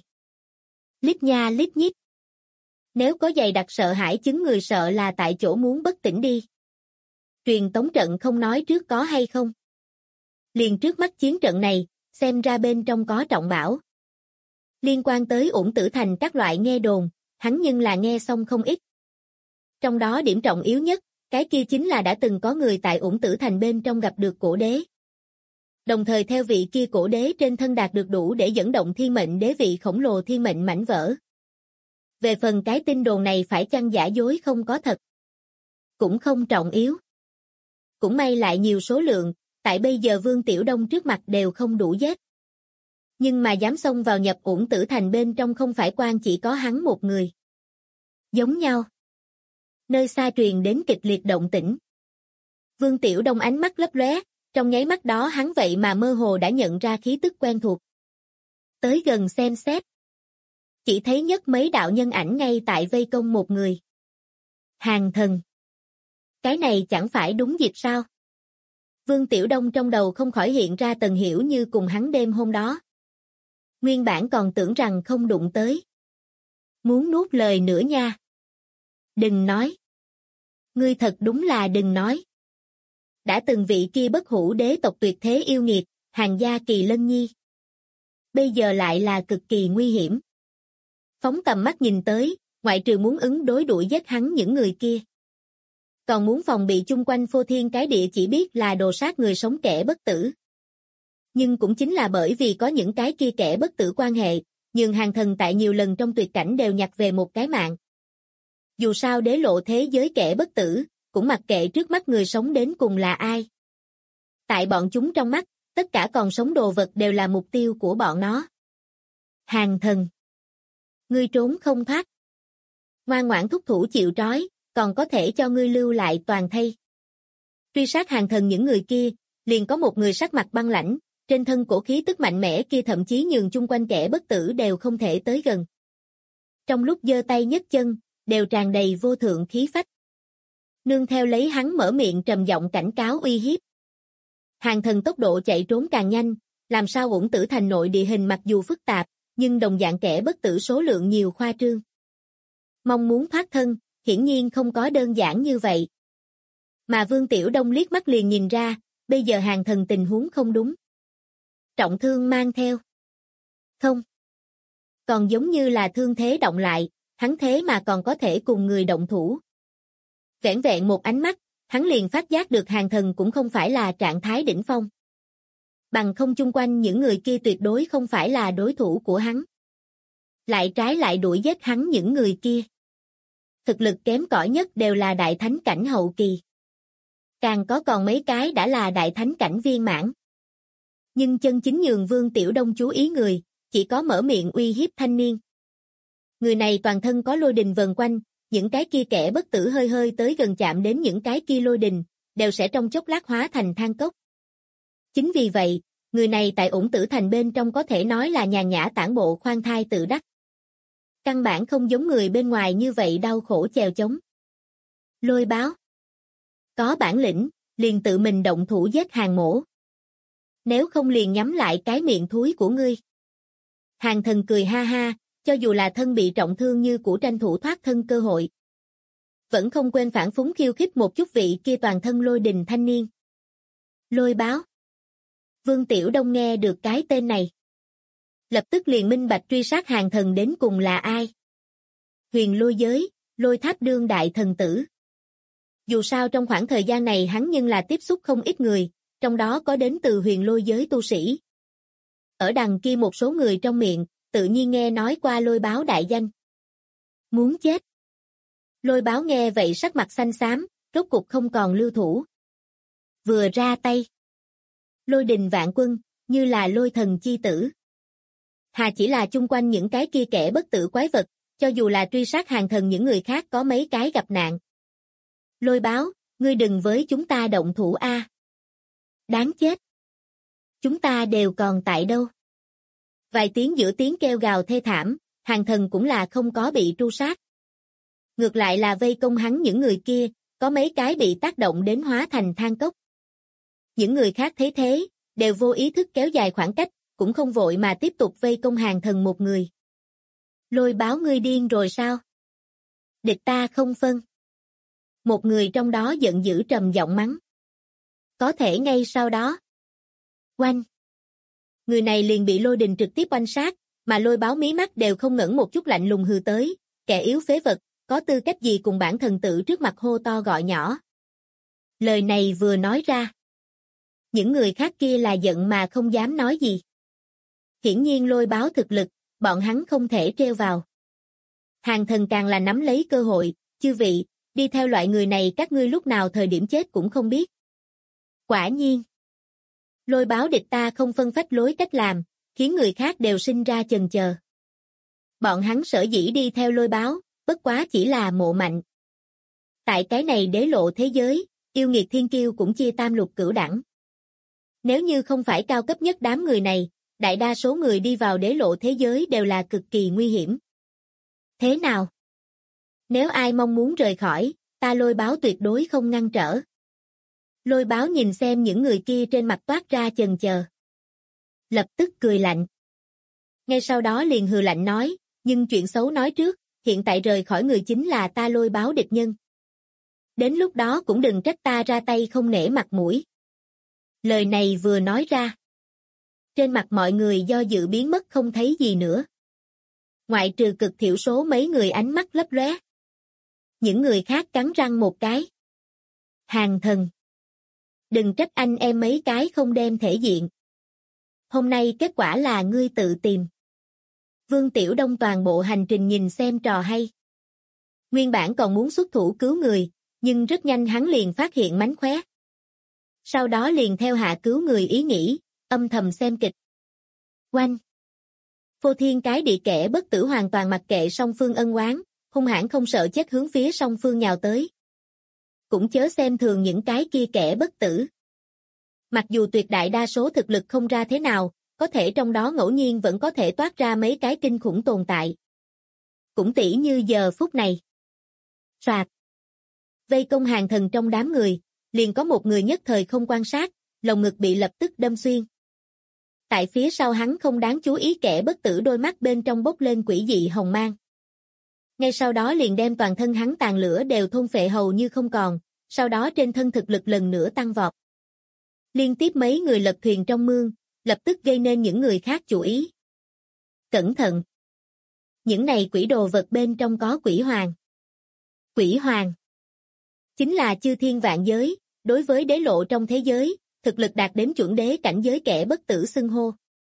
[SPEAKER 2] Lít nha lít nhít. Nếu có dày đặc sợ hãi chứng người sợ là tại chỗ muốn bất tỉnh đi. Truyền tống trận không nói trước có hay không. Liền trước mắt chiến trận này, xem ra bên trong có trọng bảo. Liên quan tới Uổng Tử Thành các loại nghe đồn, hắn nhưng là nghe xong không ít. Trong đó điểm trọng yếu nhất, cái kia chính là đã từng có người tại Uổng Tử Thành bên trong gặp được cổ đế. Đồng thời theo vị kia cổ đế trên thân đạt được đủ để dẫn động thiên mệnh đế vị khổng lồ thiên mệnh mảnh vỡ. Về phần cái tin đồn này phải chăng giả dối không có thật, cũng không trọng yếu. Cũng may lại nhiều số lượng, tại bây giờ Vương Tiểu Đông trước mặt đều không đủ giết. Nhưng mà dám xông vào nhập Uổng Tử Thành bên trong không phải quan chỉ có hắn một người. Giống nhau. Nơi xa truyền đến kịch liệt động tĩnh. Vương Tiểu Đông ánh mắt lấp lóe, trong nháy mắt đó hắn vậy mà mơ hồ đã nhận ra khí tức quen thuộc. Tới gần xem xét. Chỉ thấy nhất mấy đạo nhân ảnh ngay tại vây công một người. Hàng thần. Cái này chẳng phải đúng dịp sao? Vương Tiểu Đông trong đầu không khỏi hiện ra Tần Hiểu Như cùng hắn đêm hôm đó. Nguyên bản còn tưởng rằng không đụng tới. Muốn nuốt lời nữa nha. Đừng nói. Ngươi thật đúng là đừng nói. Đã từng vị kia bất hủ đế tộc tuyệt thế yêu nghiệt, Hàng gia Kỳ Lân Nhi. Bây giờ lại là cực kỳ nguy hiểm. Phóng tầm mắt nhìn tới, ngoại trừ muốn ứng đối đuổi giết hắn những người kia. Còn muốn phòng bị chung quanh phô thiên cái địa chỉ biết là đồ sát người sống kẻ bất tử. Nhưng cũng chính là bởi vì có những cái kia kẻ bất tử quan hệ, nhưng Hàng thần tại nhiều lần trong tuyệt cảnh đều nhặt về một cái mạng. Dù sao đế lộ thế giới kẻ bất tử, cũng mặc kệ trước mắt người sống đến cùng là ai. Tại bọn chúng trong mắt, tất cả còn sống đồ vật đều là mục tiêu của bọn nó. Hàng thần. Ngươi trốn không thoát. Ngoan ngoãn thúc thủ chịu trói, còn có thể cho ngươi lưu lại toàn thây. Truy sát Hàng thần những người kia, liền có một người sắc mặt băng lãnh, trên thân cổ khí tức mạnh mẽ kia thậm chí nhường chung quanh kẻ bất tử đều không thể tới gần. Trong lúc giơ tay nhấc chân, đều tràn đầy vô thượng khí phách. Nương theo lấy hắn mở miệng trầm giọng cảnh cáo uy hiếp. Hàng thần tốc độ chạy trốn càng nhanh, làm sao Uổng Tử Thành nội địa hình mặc dù phức tạp, nhưng đồng dạng kẻ bất tử số lượng nhiều khoa trương. Mong muốn thoát thân, hiển nhiên không có đơn giản như vậy. Mà Vương Tiểu Đông liếc mắt liền nhìn ra, bây giờ Hàng thần tình huống không đúng. Trọng thương mang theo. Không. Còn giống như là thương thế động lại, hắn thế mà còn có thể cùng người động thủ. Vẻn vẹn một ánh mắt, hắn liền phát giác được Hàng thần cũng không phải là trạng thái đỉnh phong. Bằng không chung quanh những người kia tuyệt đối không phải là đối thủ của hắn. Lại trái lại đuổi giết hắn những người kia. Thực lực kém cỏi nhất đều là đại thánh cảnh hậu kỳ. Càng có còn mấy cái đã là đại thánh cảnh viên mãn. Nhưng chân chính nhường Vương Tiểu Đông chú ý người, chỉ có mở miệng uy hiếp thanh niên. Người này toàn thân có lôi đình vần quanh, những cái kia kẻ bất tử hơi hơi tới gần chạm đến những cái kia lôi đình, đều sẽ trong chốc lát hóa thành than cốc. Chính vì vậy, người này tại Uổng Tử Thành bên trong có thể nói là nhàn nhã tản bộ khoan thai tự đắc. Căn bản không giống người bên ngoài như vậy đau khổ chèo chống. Lôi báo. Có bản lĩnh, liền tự mình động thủ giết Hàng mổ. Nếu không liền nhắm lại cái miệng thúi của ngươi. Hàng thần cười ha ha, cho dù là thân bị trọng thương như cũ tranh thủ thoát thân cơ hội. Vẫn không quên phản phúng khiêu khích một chút vị kia toàn thân lôi đình thanh niên. Lôi báo. Vương Tiểu Đông nghe được cái tên này. Lập tức liền minh bạch truy sát Hàng thần đến cùng là ai. Huyền lôi giới, Lôi Tháp đương đại thần tử. Dù sao trong khoảng thời gian này hắn nhưng là tiếp xúc không ít người, trong đó có đến từ huyền lôi giới tu sĩ. Ở đằng kia một số người trong miệng, tự nhiên nghe nói qua Lôi báo đại danh. Muốn chết. Lôi báo nghe vậy sắc mặt xanh xám, rốt cục không còn lưu thủ. Vừa ra tay. Lôi đình vạn quân, như là lôi thần chi tử. Hà chỉ là chung quanh những cái kia kẻ bất tử quái vật, cho dù là truy sát Hàng thần những người khác có mấy cái gặp nạn. Lôi báo, ngươi đừng với chúng ta động thủ a. Đáng chết. Chúng ta đều còn tại đâu. Vài tiếng giữa tiếng kêu gào thê thảm, Hàng thần cũng là không có bị tru sát. Ngược lại là vây công hắn những người kia, có mấy cái bị tác động đến hóa thành than cốc. Những người khác thấy thế, đều vô ý thức kéo dài khoảng cách, cũng không vội mà tiếp tục vây công Hàng thần một người. Lôi báo ngươi điên rồi sao? Địch ta không phân. Một người trong đó giận dữ trầm giọng mắng. Có thể ngay sau đó. Oanh! Người này liền bị Lôi Đình trực tiếp oanh sát, mà Lôi Báo mí mắt đều không ngẩng một chút lạnh lùng hừ tới, kẻ yếu phế vật, có tư cách gì cùng bản thần tử trước mặt hô to gọi nhỏ. Lời này vừa nói ra. Những người khác kia là giận mà không dám nói gì. Hiển nhiên Lôi Báo thực lực, bọn hắn không thể treo vào. Hàng Thần càng là nắm lấy cơ hội, chư vị, đi theo loại người này các ngươi lúc nào thời điểm chết cũng không biết. Quả nhiên. Lôi Báo địch ta không phân phách lối cách làm, khiến người khác đều sinh ra chần chờ. Bọn hắn sở dĩ đi theo Lôi Báo, bất quá chỉ là mộ mạnh. Tại cái này đế lộ thế giới, yêu nghiệt thiên kiêu cũng chia tam lục cửu đẳng. Nếu như không phải cao cấp nhất đám người này, đại đa số người đi vào đế lộ thế giới đều là cực kỳ nguy hiểm. Thế nào? Nếu ai mong muốn rời khỏi, ta Lôi Báo tuyệt đối không ngăn trở. Lôi Báo nhìn xem những người kia trên mặt toát ra chần chờ. Lập tức cười lạnh. Ngay sau đó liền hừ lạnh nói, nhưng chuyện xấu nói trước, hiện tại rời khỏi người chính là ta Lôi Báo địch nhân. Đến lúc đó cũng đừng trách ta ra tay không nể mặt mũi. Lời này vừa nói ra. Trên mặt mọi người do dự biến mất không thấy gì nữa. Ngoại trừ cực thiểu số mấy người ánh mắt lấp lóe. Những người khác cắn răng một cái. Hàng Thần. Đừng trách anh em mấy cái không đem thể diện. Hôm nay kết quả là ngươi tự tìm. Vương Tiểu Đông toàn bộ hành trình nhìn xem trò hay. Nguyên bản còn muốn xuất thủ cứu người, nhưng rất nhanh hắn liền phát hiện mánh khóe. Sau đó liền theo hạ cứu người ý nghĩ, âm thầm xem kịch. Oanh! Phô Thiên cái địa kẻ bất tử hoàn toàn mặc kệ song phương ân oán, hung hãn không sợ chết hướng phía song phương nhào tới. Cũng chớ xem thường những cái kia kẻ bất tử. Mặc dù tuyệt đại đa số thực lực không ra thế nào, có thể trong đó ngẫu nhiên vẫn có thể toát ra mấy cái kinh khủng tồn tại. Cũng tỉ như giờ phút này. Soạt. Vây công Hàng Thần trong đám người, liền có một người nhất thời không quan sát, lồng ngực bị lập tức đâm xuyên. Tại phía sau hắn không đáng chú ý kẻ bất tử đôi mắt bên trong bốc lên quỷ dị hồng mang. Ngay sau đó liền đem toàn thân hắn tàn lửa đều thôn phệ hầu như không còn, sau đó trên thân thực lực lần nữa tăng vọt. Liên tiếp mấy người lật thuyền trong mương, lập tức gây nên những người khác chú ý. Cẩn thận! Những này quỷ đồ vật bên trong có quỷ hoàng. Quỷ hoàng chính là chư thiên vạn giới, đối với đế lộ trong thế giới, thực lực đạt đến chuẩn đế cảnh giới kẻ bất tử xưng hô.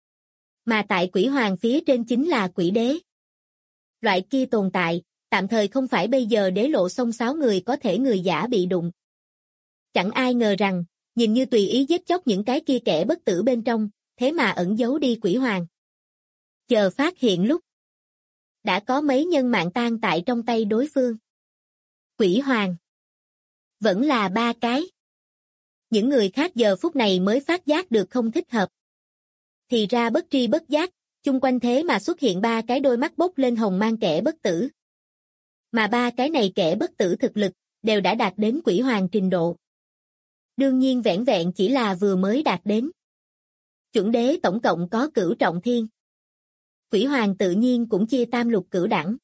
[SPEAKER 2] Mà tại quỷ hoàng phía trên chính là quỷ đế. Loại kia tồn tại, tạm thời không phải bây giờ đế lộ xông xáo người có thể người giả bị đụng. Chẳng ai ngờ rằng, nhìn như tùy ý giết chóc những cái kia kẻ bất tử bên trong, thế mà ẩn giấu đi quỷ hoàng. Chờ phát hiện lúc, đã có mấy nhân mạng tan tại trong tay đối phương. Quỷ hoàng vẫn là 3 cái. Những người khác giờ phút này mới phát giác được không thích hợp. Thì ra bất tri bất giác, chung quanh thế mà xuất hiện 3 cái đôi mắt bốc lên hồng mang kẻ bất tử. Mà 3 cái này kẻ bất tử thực lực, đều đã đạt đến quỷ hoàng trình độ. Đương nhiên vẻn vẹn chỉ là vừa mới đạt đến. Chuẩn đế tổng cộng có cửu trọng thiên. Quỷ hoàng tự nhiên cũng chia tam lục cửu đẳng.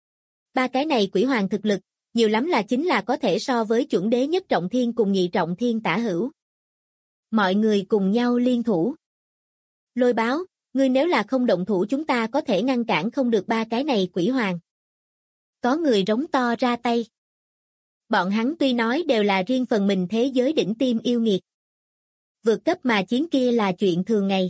[SPEAKER 2] 3 cái này quỷ hoàng thực lực, nhiều lắm là chính là có thể so với chuẩn đế nhất trọng thiên cùng nhị trọng thiên tả hữu. Mọi người cùng nhau liên thủ. Lôi Báo, ngươi nếu là không động thủ chúng ta có thể ngăn cản không được 3 cái này quỷ hoàng. Có người rống to ra tay. Bọn hắn tuy nói đều là riêng phần mình thế giới đỉnh tiêm yêu nghiệt. Vượt cấp mà chiến kia là chuyện thường ngày.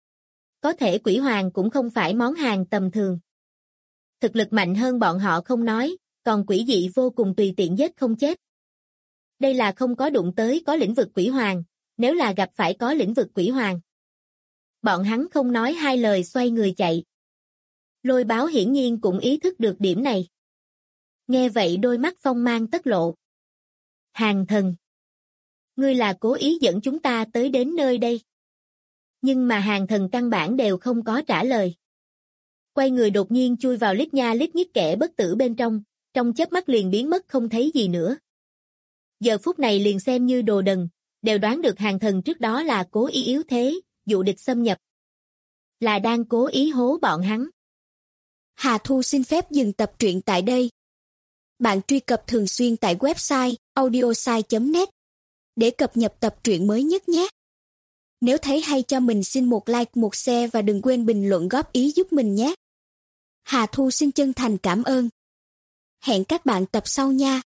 [SPEAKER 2] Có thể quỷ hoàng cũng không phải món hàng tầm thường. Thực lực mạnh hơn bọn họ không nói, còn quỷ dị vô cùng tùy tiện giết không chết. Đây là không có đụng tới có lĩnh vực quỷ hoàng, nếu là gặp phải có lĩnh vực quỷ hoàng. Bọn hắn không nói hai lời xoay người chạy. Lôi Báo hiển nhiên cũng ý thức được điểm này. Nghe vậy đôi mắt phong mang tất lộ. Hàng Thần, ngươi là cố ý dẫn chúng ta tới đến nơi đây. Nhưng mà Hàng Thần căn bản đều không có trả lời. Quay người đột nhiên chui vào lít nha lít nhít kẻ bất tử bên trong chớp mắt liền biến mất không thấy gì nữa. Giờ phút này liền xem như đồ đần, đều đoán được Hàng Thần trước đó là cố ý yếu thế, dụ địch xâm nhập. Là đang cố ý hố bọn hắn.
[SPEAKER 3] Hà Thu xin phép dừng tập truyện tại đây. Bạn truy cập thường xuyên tại website audiosai.net để cập nhật tập truyện mới nhất nhé. Nếu thấy hay cho mình xin một like, một share và đừng quên bình luận góp ý giúp mình nhé. Hà Thu xin chân thành cảm ơn. Hẹn các bạn tập sau nha.